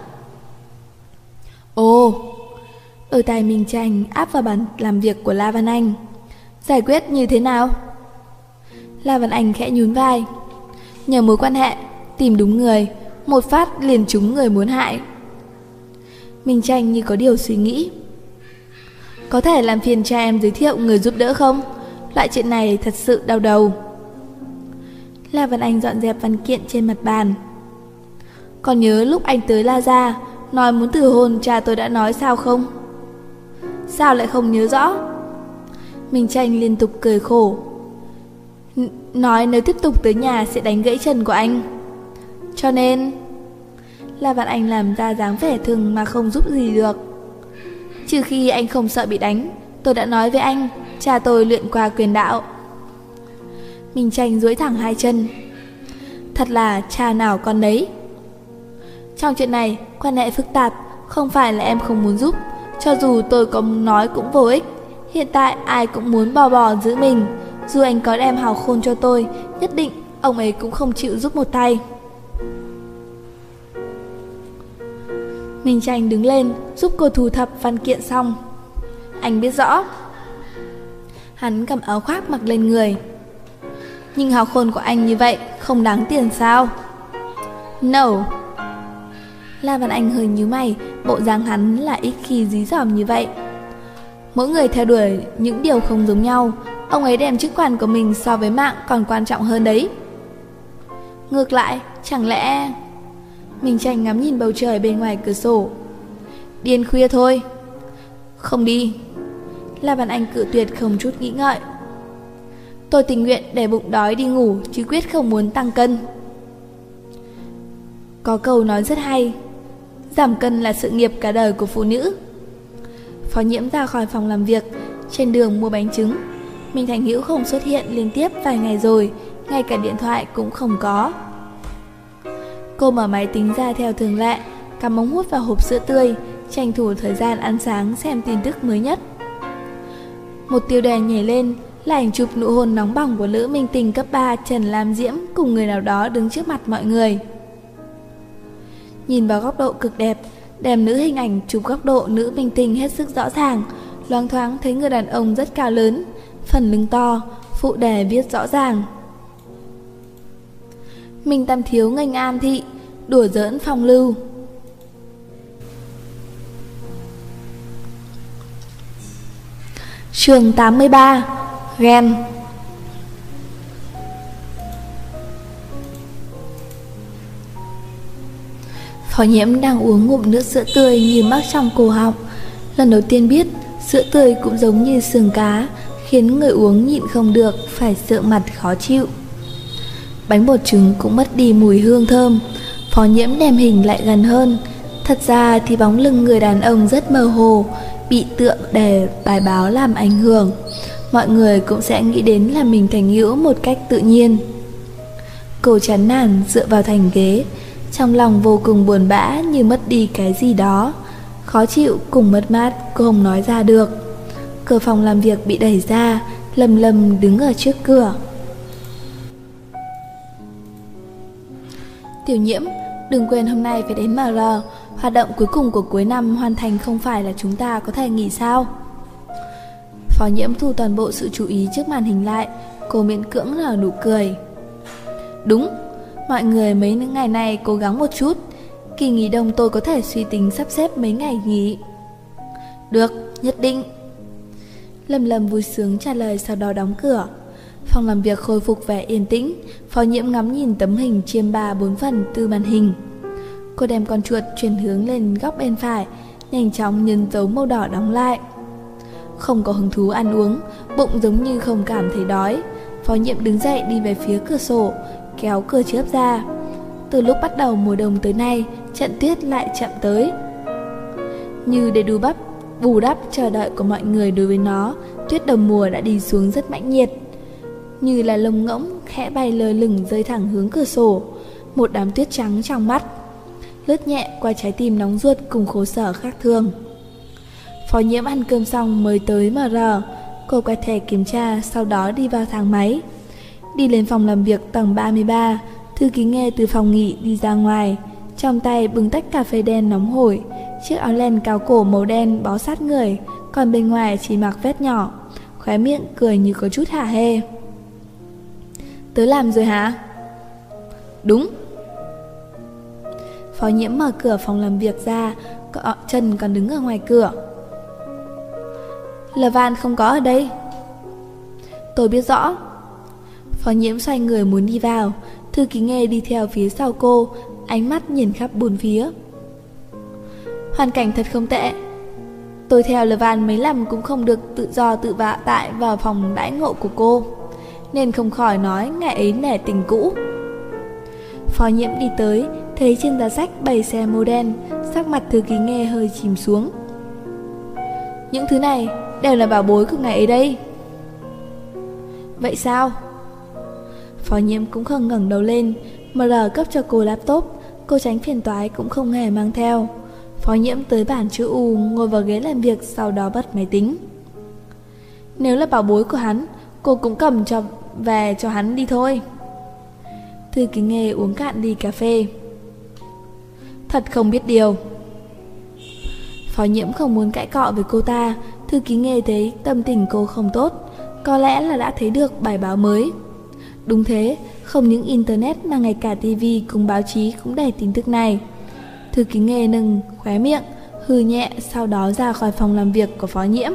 Ồ, đôi tay Minh Tranh áp vào bàn làm việc của La Văn Anh. Giải quyết như thế nào? La Văn Anh khẽ nhún vai. Nhờ mối quan hệ, tìm đúng người, một phát liền trúng người muốn hại. Minh Tranh như có điều suy nghĩ. Có thể làm phiền cha em giới thiệu người giúp đỡ không? Loại chuyện này thật sự đau đầu. La Văn Anh dọn dẹp văn kiện trên mặt bàn. Còn nhớ lúc anh tới La gia nói muốn từ hôn, cha tôi đã nói sao không? Sao lại không nhớ rõ? Minh Tranh liên tục cười khổ. Nói nếu tiếp tục tới nhà sẽ đánh gãy chân của anh. Cho nên La Văn Anh làm ra dáng vẻ thường mà không giúp gì được. Trừ khi anh không sợ bị đánh, tôi đã nói với anh, cha tôi luyện qua quyền đạo. Minh Tranh duỗi thẳng hai chân. Thật là cha nào con đấy. Trong chuyện này, quan hệ phức tạp, không phải là em không muốn giúp. Cho dù tôi có nói cũng vô ích. Hiện tại ai cũng muốn bò giữ mình. Dù anh có đem Hào Khôn cho tôi, nhất định ông ấy cũng không chịu giúp một tay. Minh Tranh đứng lên giúp cô thu thập văn kiện xong. Anh biết rõ. Hắn cầm áo khoác mặc lên người. Nhưng Hào Khôn của anh như vậy không đáng tiền sao? No. La Văn Anh hơi nhíu mày, bộ dáng hắn là ít khi dí dỏm như vậy. Mỗi người theo đuổi những điều không giống nhau. Ông ấy đem chức quan của mình so với mạng còn quan trọng hơn đấy. Ngược lại, chẳng lẽ... Minh Tranh ngắm nhìn bầu trời bên ngoài cửa sổ. Điên khuya thôi. Không đi. La Văn Anh cự tuyệt không chút nghĩ ngợi. Tôi tình nguyện để bụng đói đi ngủ, chứ quyết không muốn tăng cân. Có câu nói rất hay, giảm cân là sự nghiệp cả đời của phụ nữ. Phó Nhiễm ra khỏi phòng làm việc, trên đường mua bánh trứng. Minh Thành Hữu không xuất hiện liên tiếp vài ngày rồi, ngay cả điện thoại cũng không có. Cô mở máy tính ra theo thường lệ, cắm ống hút vào hộp sữa tươi, tranh thủ thời gian ăn sáng xem tin tức mới nhất. Một tiêu đề nhảy lên là ảnh chụp nụ hôn nóng bỏng của nữ minh tinh cấp 3 Trần Lam Diễm cùng người nào đó đứng trước mặt mọi người. Nhìn vào góc độ cực đẹp, đem nữ hình ảnh chụp góc độ nữ minh tinh hết sức rõ ràng, loáng thoáng thấy người đàn ông rất cao lớn, phần lưng to, phụ đề viết rõ ràng: Minh Tam thiếu nghênh An thị, đùa giỡn phong lưu. Chương 83: Ghen. Phó Nhiễm đang uống ngụm nước sữa tươi như mắc trong cổ họng. Lần đầu tiên biết sữa tươi cũng giống như sườn cá, khiến người uống nhịn không được phải sượng mặt khó chịu. Bánh bột trứng cũng mất đi mùi hương thơm. Phó Nhiễm đem hình lại gần hơn. Thật ra thì bóng lưng người đàn ông rất mơ hồ, bị tựa đề bài báo làm ảnh hưởng. Mọi người cũng sẽ nghĩ đến là mình thành hữu một cách tự nhiên. Cô chán nản dựa vào thành ghế, trong lòng vô cùng buồn bã như mất đi cái gì đó. Khó chịu cùng mất mát cô không nói ra được. Cửa phòng làm việc bị đẩy ra, Lâm Lâm đứng ở trước cửa. Tiểu Nhiễm, đừng quên hôm nay phải đến MR. Hoạt động cuối cùng của cuối năm hoàn thành không phải là chúng ta có thể nghỉ sao? Phó Nhiễm thu toàn bộ sự chú ý trước màn hình lại. Cô miễn cưỡng nở nụ cười. Đúng, mọi người mấy ngày này cố gắng một chút. Kỳ nghỉ đông tôi có thể suy tính sắp xếp mấy ngày nghỉ. Được, nhất định. Lâm Lâm vui sướng trả lời, sau đó đóng cửa. Phòng làm việc khôi phục vẻ yên tĩnh. Phó Nhiễm ngắm nhìn tấm hình chiếm 3/4 phần từ màn hình. Cô đem con chuột chuyển hướng lên góc bên phải, nhanh chóng nhấn dấu màu đỏ đóng lại. Không có hứng thú ăn uống, bụng giống như không cảm thấy đói. Phó Nhiễm đứng dậy đi về phía cửa sổ, kéo cửa chớp ra. Từ lúc bắt đầu mùa đông tới nay, trận tuyết lại chậm tới. Như để bù đắp chờ đợi của mọi người đối với nó, tuyết đầu mùa đã đi xuống rất mãnh liệt. Như là lông ngỗng khẽ bay lơ lửng rơi thẳng hướng cửa sổ, một đám tuyết trắng trong mắt, lướt nhẹ qua trái tim nóng ruột cùng khổ sở khác thường. Phó Nhiễm ăn cơm xong mới tới MR. Cô quay thẻ kiểm tra, sau đó đi vào thang máy. Đi lên phòng làm việc tầng 33, thư ký Nghe từ phòng nghỉ đi ra ngoài, trong tay bưng tách cà phê đen nóng hổi, chiếc áo len cao cổ màu đen bó sát người, còn bên ngoài chỉ mặc vest nhỏ, khóe miệng cười như có chút hả hê. Tới làm rồi hả? Đúng. Phó Nhiễm mở cửa phòng làm việc ra, Trần còn đứng ở ngoài cửa. Levan không có ở đây. Tôi biết rõ. Phó Nhiễm xoay người muốn đi vào, thư ký Nghe đi theo phía sau cô, ánh mắt nhìn khắp bốn phía. Hoàn cảnh thật không tệ. Tôi theo Levan mấy lần cũng không được tự do tự tại vào phòng đãi ngộ của cô, nên không khỏi nói ngày ấy nể tình cũ. Phó Nhiễm đi tới, thấy trên giá sách bày xe mô đen, sắc mặt thư ký Nghe hơi chìm xuống. Những thứ này đều là bảo bối của ngày ấy đây. Vậy sao? Phó Nhiễm cũng không ngẩng đầu lên. MR cấp cho cô laptop, cô tránh phiền toái cũng không hề mang theo. Phó Nhiễm tới bàn chữ U, ngồi vào ghế làm việc, sau đó bật máy tính. Nếu là bảo bối của hắn, cô cũng cầm về cho hắn đi thôi. Thư ký Nghe uống cạn ly cà phê. Thật không biết điều. Phó Nhiễm không muốn cãi cọ với cô ta. Thư ký Nghe thấy tâm tình cô không tốt, có lẽ là đã thấy được bài báo mới. Đúng thế, không những internet mà ngay cả TV cùng báo chí cũng đầy tin tức này. Thư ký Nghe nâng khóe miệng, hừ nhẹ, sau đó ra khỏi phòng làm việc của Phó Nhiễm.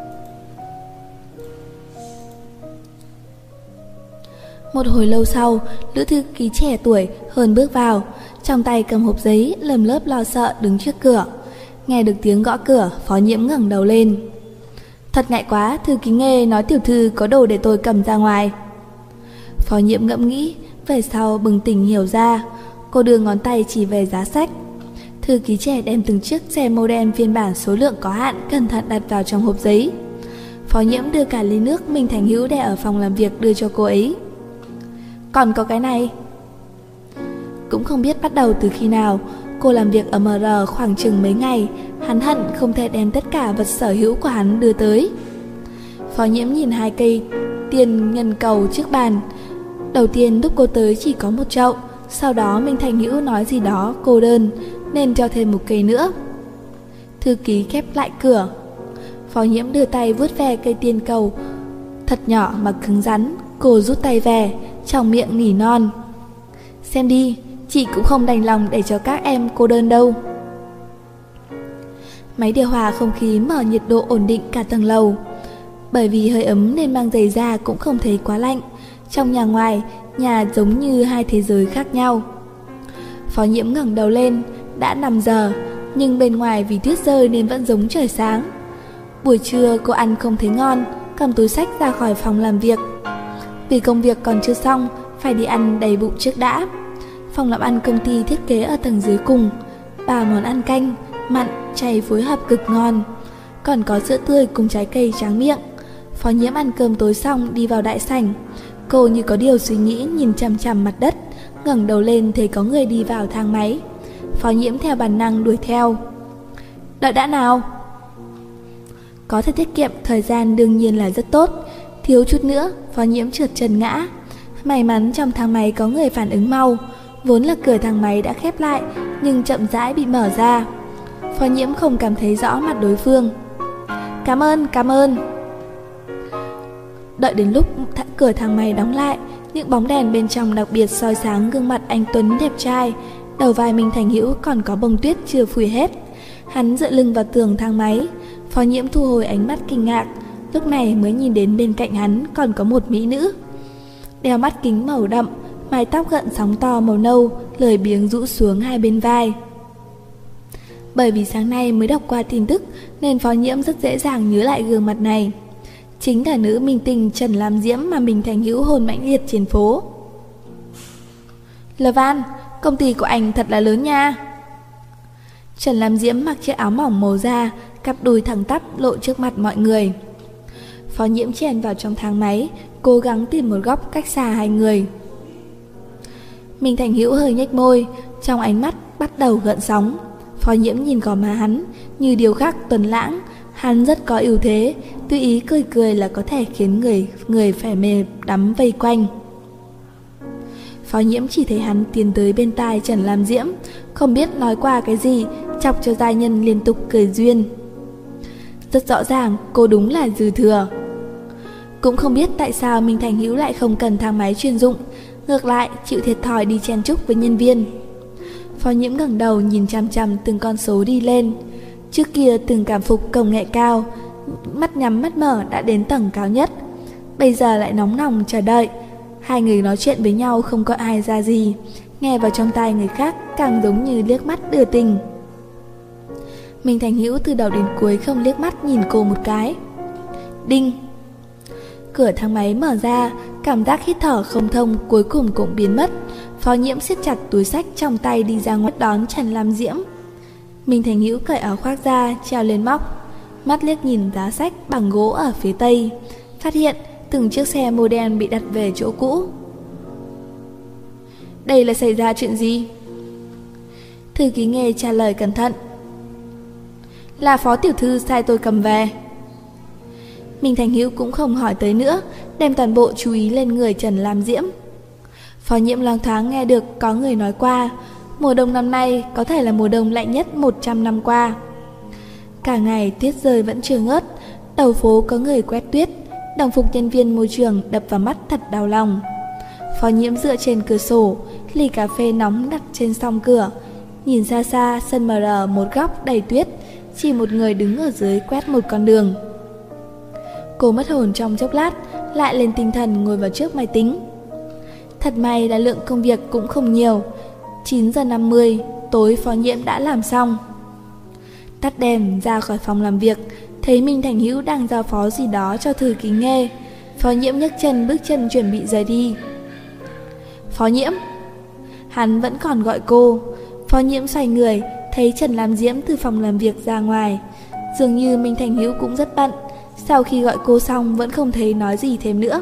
Một hồi lâu sau, nữ thư ký trẻ tuổi hơn bước vào, trong tay cầm hộp giấy, lầm lớp lo sợ đứng trước cửa. Nghe được tiếng gõ cửa, Phó Nhiễm ngẩng đầu lên. Thật ngại quá, thư ký Nghe nói tiểu thư có đồ để tôi cầm ra ngoài. Phó Nhiễm ngẫm nghĩ, về sau bừng tỉnh hiểu ra. Cô đưa ngón tay chỉ về giá sách. Thư ký trẻ đem từng chiếc xe model phiên bản số lượng có hạn cẩn thận đặt vào trong hộp giấy. Phó Nhiễm đưa cả ly nước Minh Thành Hữu để ở phòng làm việc đưa cho cô ấy. Còn có cái này. Cũng không biết bắt đầu từ khi nào, cô làm việc ở MR khoảng chừng mấy ngày, hắn hận không thể đem tất cả vật sở hữu của hắn đưa tới. Phó Nhiễm nhìn 2 cây tiền ngân cầu trước bàn. Đầu tiên lúc cô tới chỉ có 1 chậu, sau đó Minh Thành Hữu nói gì đó cô đơn nên cho thêm 1 cây nữa. Thư ký khép lại cửa. Phó Nhiễm đưa tay vuốt ve cây tiên cầu thật nhỏ mà cứng rắn. Cô rút tay về, trong miệng nỉ non: "Xem đi, chị cũng không đành lòng để cho các em cô đơn đâu." Máy điều hòa không khí mở nhiệt độ ổn định cả tầng lầu. Bởi vì hơi ấm nên mang giày da cũng không thấy quá lạnh. Trong nhà ngoài, nhà giống như hai thế giới khác nhau. Phó Nhiễm ngẩng đầu lên, đã 5 giờ, nhưng bên ngoài vì tuyết rơi nên vẫn giống trời sáng. Buổi trưa cô ăn không thấy ngon, cầm túi xách ra khỏi phòng làm việc. Vì công việc còn chưa xong, phải đi ăn đầy bụng trước đã. Phòng làm ăn công ty thiết kế ở tầng dưới cùng. 3 món ăn canh, mặn, chay phối hợp cực ngon. Còn có sữa tươi cùng trái cây tráng miệng. Phó Nhiễm ăn cơm tối xong đi vào đại sảnh. Cô như có điều suy nghĩ nhìn chằm chằm mặt đất, ngẩng đầu lên thấy có người đi vào thang máy. Phó Nhiễm theo bản năng đuổi theo. "Đợi đã nào." Có thể tiết kiệm thời gian đương nhiên là rất tốt. Thiếu chút nữa, Phó Nhiễm trượt chân ngã. May mắn trong thang máy có người phản ứng mau. Vốn là cửa thang máy đã khép lại, nhưng chậm rãi bị mở ra. Phó Nhiễm không cảm thấy rõ mặt đối phương. Cảm ơn." Đợi đến lúc cửa thang máy đóng lại, những bóng đèn bên trong đặc biệt soi sáng gương mặt anh tuấn đẹp trai. Đầu vai Minh Thành Hữu còn có bông tuyết chưa phủi hết. Hắn dựa lưng vào tường thang máy. Phó Nhiễm thu hồi ánh mắt kinh ngạc, lúc này mới nhìn đến bên cạnh hắn còn có một mỹ nữ. Đeo mắt kính màu đậm, mái tóc gợn sóng to màu nâu, lười biếng rũ xuống hai bên vai. Bởi vì sáng nay mới đọc qua tin tức nên Phó Nhiễm rất dễ dàng nhớ lại gương mặt này. Chính là nữ minh tinh Trần Lam Diễm mà Minh Thành Hữu hôn mãnh liệt trên phố. "Lờ Van, công ty của anh thật là lớn nha." Trần Lam Diễm mặc chiếc áo mỏng màu da, cặp đùi thẳng tắp lộ trước mặt mọi người. Phó Nhiễm chen vào trong thang máy, cố gắng tìm một góc cách xa hai người. Minh Thành Hữu hơi nhếch môi, trong ánh mắt bắt đầu gợn sóng. Phó Nhiễm nhìn gò má hắn như điêu khắc tuấn lãng, hắn rất có ưu thế, tùy ý cười cười là có thể khiến người phải mê đắm vây quanh. Phó Nhiễm chỉ thấy hắn tiến tới bên tai Trần Lam Diễm, không biết nói qua cái gì, chọc cho giai nhân liên tục cười duyên. Rất rõ ràng cô đúng là dư thừa. Cũng không biết tại sao Minh Thành Hữu lại không cần thang máy chuyên dụng, ngược lại chịu thiệt thòi đi chen chúc với nhân viên. Phó Nhiễm ngẩng đầu nhìn chằm chằm từng con số đi lên. Trước kia từng cảm phục công nghệ cao, mắt nhắm mắt mở đã đến tầng cao nhất. Bây giờ lại nóng lòng chờ đợi. Hai người nói chuyện với nhau không có ai ra gì, nghe vào trong tai người khác càng giống như liếc mắt đưa tình. Minh Thành Hữu từ đầu đến cuối không liếc mắt nhìn cô một cái. Đinh! Cửa thang máy mở ra, cảm giác hít thở không thông cuối cùng cũng biến mất. Phó Nhiễm siết chặt túi xách trong tay đi ra ngoài đón Trần Lam Diễm. Minh Thành Hữu cởi áo khoác ra, treo lên móc, mắt liếc nhìn giá sách bằng gỗ ở phía tây, phát hiện từng chiếc xe model bị đặt về chỗ cũ. Đây là xảy ra chuyện gì? Thư ký Nghê trả lời cẩn thận. Là phó tiểu thư sai tôi cầm về. Minh Thành Hữu cũng không hỏi tới nữa, đem toàn bộ chú ý lên người Trần Lam Diễm. Phó Nhiễm loáng thoáng nghe được có người nói qua, mùa đông năm nay có thể là mùa đông lạnh nhất 100 năm qua. Cả ngày tuyết rơi vẫn chưa ngớt, đầu phố có người quét tuyết, đồng phục nhân viên môi trường đập vào mắt thật đau lòng. Phó Nhiễm dựa trên cửa sổ, ly cà phê nóng đặt trên song cửa, nhìn xa xa sân MR một góc đầy tuyết, chỉ một người đứng ở dưới quét một con đường. Cô mất hồn trong chốc lát, lại lên tinh thần ngồi vào trước máy tính. Thật may là lượng công việc cũng không nhiều. 9 giờ 50 tối Phó Nhiễm đã làm xong. Tắt đèn ra khỏi phòng làm việc, thấy Minh Thành Hữu đang giao phó gì đó cho Thư ký Nghê. Phó Nhiễm nhấc chân bước chân chuẩn bị rời đi. Phó Nhiễm! Hắn vẫn còn gọi cô. Phó Nhiễm xoay người, thấy Trần Lam Diễm từ phòng làm việc ra ngoài. Dường như Minh Thành Hữu cũng rất bận. Sau khi gọi cô xong vẫn không thấy nói gì thêm nữa.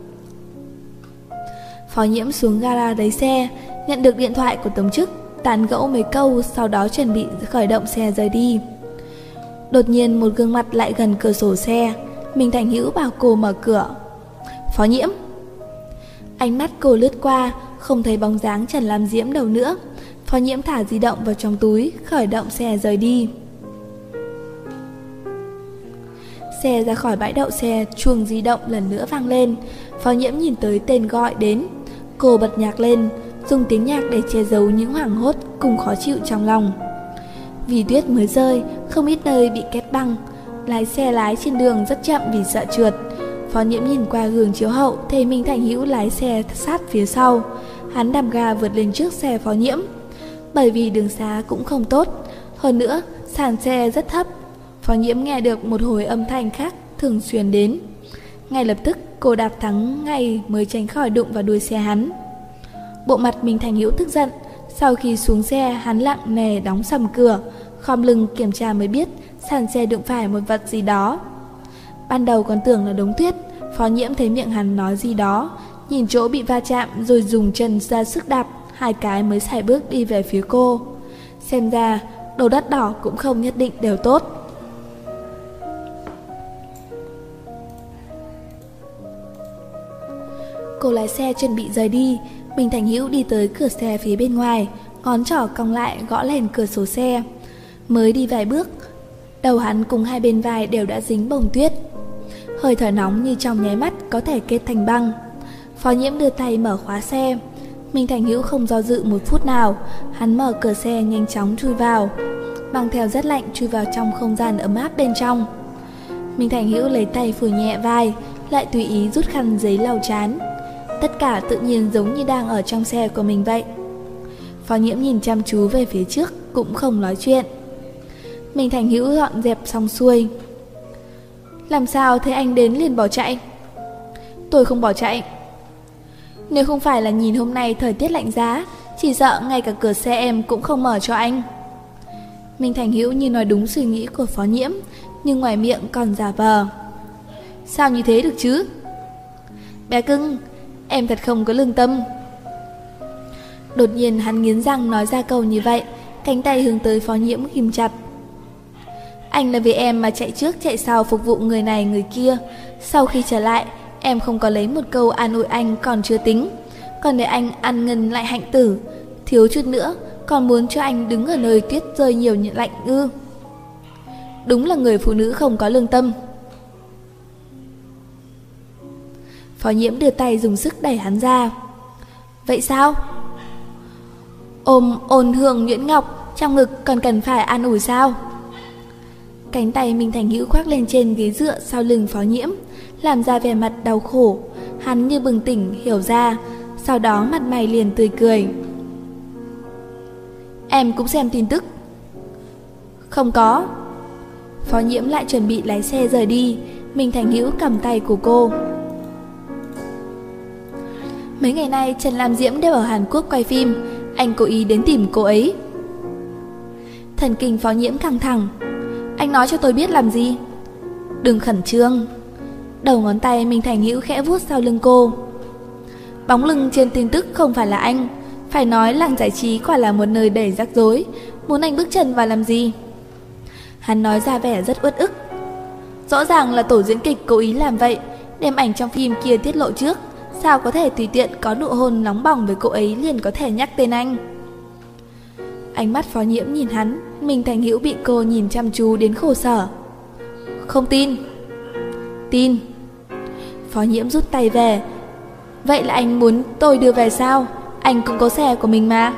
Phó Nhiễm xuống gara lấy xe, nhận được điện thoại của tổng chức, tán gẫu mấy câu, sau đó chuẩn bị khởi động xe rời đi. Đột nhiên một gương mặt lại gần cửa sổ xe. Minh Thành Hữu bảo cô mở cửa. Phó Nhiễm! Ánh mắt cô lướt qua, không thấy bóng dáng Trần Lam Diễm đâu nữa. Phó Nhiễm thả di động vào trong túi, khởi động xe rời đi. Xe ra khỏi bãi đậu xe, chuông di động lần nữa vang lên. Phó Nhiễm nhìn tới tên gọi đến. Cô bật nhạc lên, dùng tiếng nhạc để che giấu những hoảng hốt cùng khó chịu trong lòng. Vì tuyết mới rơi, không ít nơi bị kết băng. Lái xe lái trên đường rất chậm vì sợ trượt. Phó Nhiễm nhìn qua gương chiếu hậu, thấy Minh Thành Hữu lái xe sát phía sau. Hắn đạp ga vượt lên trước xe Phó Nhiễm. Bởi vì đường xá cũng không tốt, hơn nữa sàn xe rất thấp, Phó Nhiễm nghe được một hồi âm thanh khác thường xuyên đến. Ngay lập tức cô đạp thắng ngay mới tránh khỏi đụng vào đuôi xe hắn. Bộ mặt Minh Thành Hữu tức giận. Sau khi xuống xe, hắn lặng nề đóng sầm cửa, khom lưng kiểm tra mới biết sàn xe đụng phải một vật gì đó. Ban đầu còn tưởng là đống tuyết. Phó Nhiễm thấy miệng hắn nói gì đó, nhìn chỗ bị va chạm rồi dùng chân ra sức đạp 2 cái mới sải bước đi về phía cô. Xem ra đồ đất đỏ cũng không nhất định đều tốt. Cô lái xe chuẩn bị rời đi. Minh Thành Hữu đi tới cửa xe phía bên ngoài, ngón trỏ cong lại gõ lên cửa sổ xe. Mới đi vài bước, đầu hắn cùng hai bên vai đều đã dính bông tuyết. Hơi thở nóng như trong nháy mắt có thể kết thành băng. Phó Nhiễm đưa tay mở khóa xe. Minh Thành Hữu không do dự một phút nào, hắn mở cửa xe nhanh chóng chui vào, mang theo rất lạnh chui vào trong không gian ấm áp bên trong. Minh Thành Hữu lấy tay phủ nhẹ vai, lại tùy ý rút khăn giấy lau trán. Tất cả tự nhiên giống như đang ở trong xe của mình vậy. Phó Nhiễm nhìn chăm chú về phía trước, cũng không nói chuyện. Minh Thành Hữu dọn dẹp xong xuôi. Làm sao thấy anh đến liền bỏ chạy? Tôi không bỏ chạy. Nếu không phải là nhìn hôm nay thời tiết lạnh giá, chỉ sợ ngay cả cửa xe em cũng không mở cho anh. Minh Thành Hữu như nói đúng suy nghĩ của Phó Nhiễm, nhưng ngoài miệng còn giả vờ. Sao như thế được chứ? Bé cưng, em thật không có lương tâm. Đột nhiên hắn nghiến răng nói ra câu như vậy, cánh tay hướng tới Phó Nhiễm ghim chặt. Anh là vì em mà chạy trước chạy sau phục vụ người này người kia. Sau khi trở lại, em không có lấy một câu an ủi anh còn chưa tính, còn để anh ăn ngân lại hạnh tử. Thiếu chút nữa còn muốn cho anh đứng ở nơi tuyết rơi nhiều như lạnh ư? Đúng là người phụ nữ không có lương tâm. Phó Nhiễm đưa tay dùng sức đẩy hắn ra. Vậy sao? Ôm ôn hương nhuyễn ngọc trong ngực còn cần phải an ủi sao? Cánh tay Minh Thành Hữu khoác lên trên ghế dựa sau lưng Phó Nhiễm, làm ra vẻ mặt đau khổ. Hắn như bừng tỉnh hiểu ra, sau đó mặt mày liền tươi cười. Em cũng xem tin tức. Không có. Phó Nhiễm lại chuẩn bị lái xe rời đi. Minh Thành Hữu cầm tay của cô. Mấy ngày nay Trần Lam Diễm đều ở Hàn Quốc quay phim, anh cố ý đến tìm cô ấy. Thần kinh Phó Nhiễm căng thẳng. Anh nói cho tôi biết làm gì? Đừng khẩn trương. Đầu ngón tay Minh Thành Hữu khẽ vuốt sau lưng cô. Bóng lưng trên tin tức không phải là anh. Phải nói làng giải trí quả là một nơi đầy rắc rối. Muốn anh bước chân vào làm gì? Hắn nói ra vẻ rất uất ức. Rõ ràng là tổ diễn kịch cố ý làm vậy, đem ảnh trong phim kia tiết lộ trước. Sao có thể tùy tiện có nụ hôn nóng bỏng với cô ấy liền có thể nhắc tên anh? Ánh mắt Phó Nhiễm nhìn hắn. Minh Thành Hữu bị cô nhìn chăm chú đến khổ sở. Không tin. Tin. Phó Nhiễm rút tay về. Vậy là anh muốn tôi đưa về sao? Anh cũng có xe của mình mà.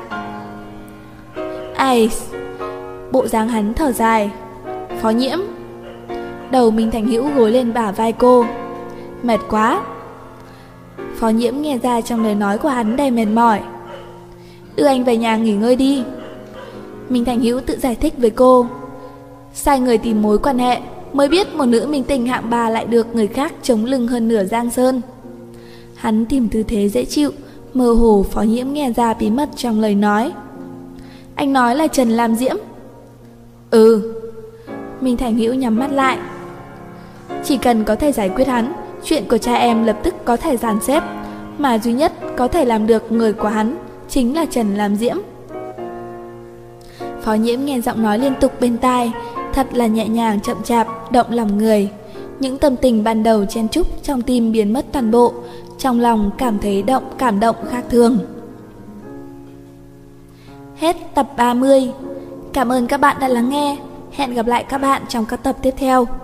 Ai? Bộ dáng hắn thở dài. Phó Nhiễm. Đầu Minh Thành Hữu gối lên bả vai cô. Mệt quá. Phó Nhiễm nghe ra trong lời nói của hắn đầy mệt mỏi. Đưa anh về nhà nghỉ ngơi đi. Minh Thành Hữu tự giải thích với cô. Sai người tìm mối quan hệ, mới biết một nữ minh tinh hạng 3 lại được người khác chống lưng hơn nửa Giang Sơn. Hắn tìm tư thế dễ chịu, mơ hồ Phó Nhiễm nghe ra bí mật trong lời nói. Anh nói là Trần Lam Diễm. Ừ. Minh Thành Hữu nhắm mắt lại. Chỉ cần có thể giải quyết hắn, chuyện của cha em lập tức có thể dàn xếp, mà duy nhất có thể làm được người của hắn chính là Trần Lam Diễm. Phó Nhiễm nghe giọng nói liên tục bên tai, thật là nhẹ nhàng chậm chạp, động lòng người. Những tâm tình ban đầu chen chúc trong tim biến mất toàn bộ, trong lòng cảm thấy cảm động khác thường. Hết tập 30. Cảm ơn các bạn đã lắng nghe. Hẹn gặp lại các bạn trong các tập tiếp theo.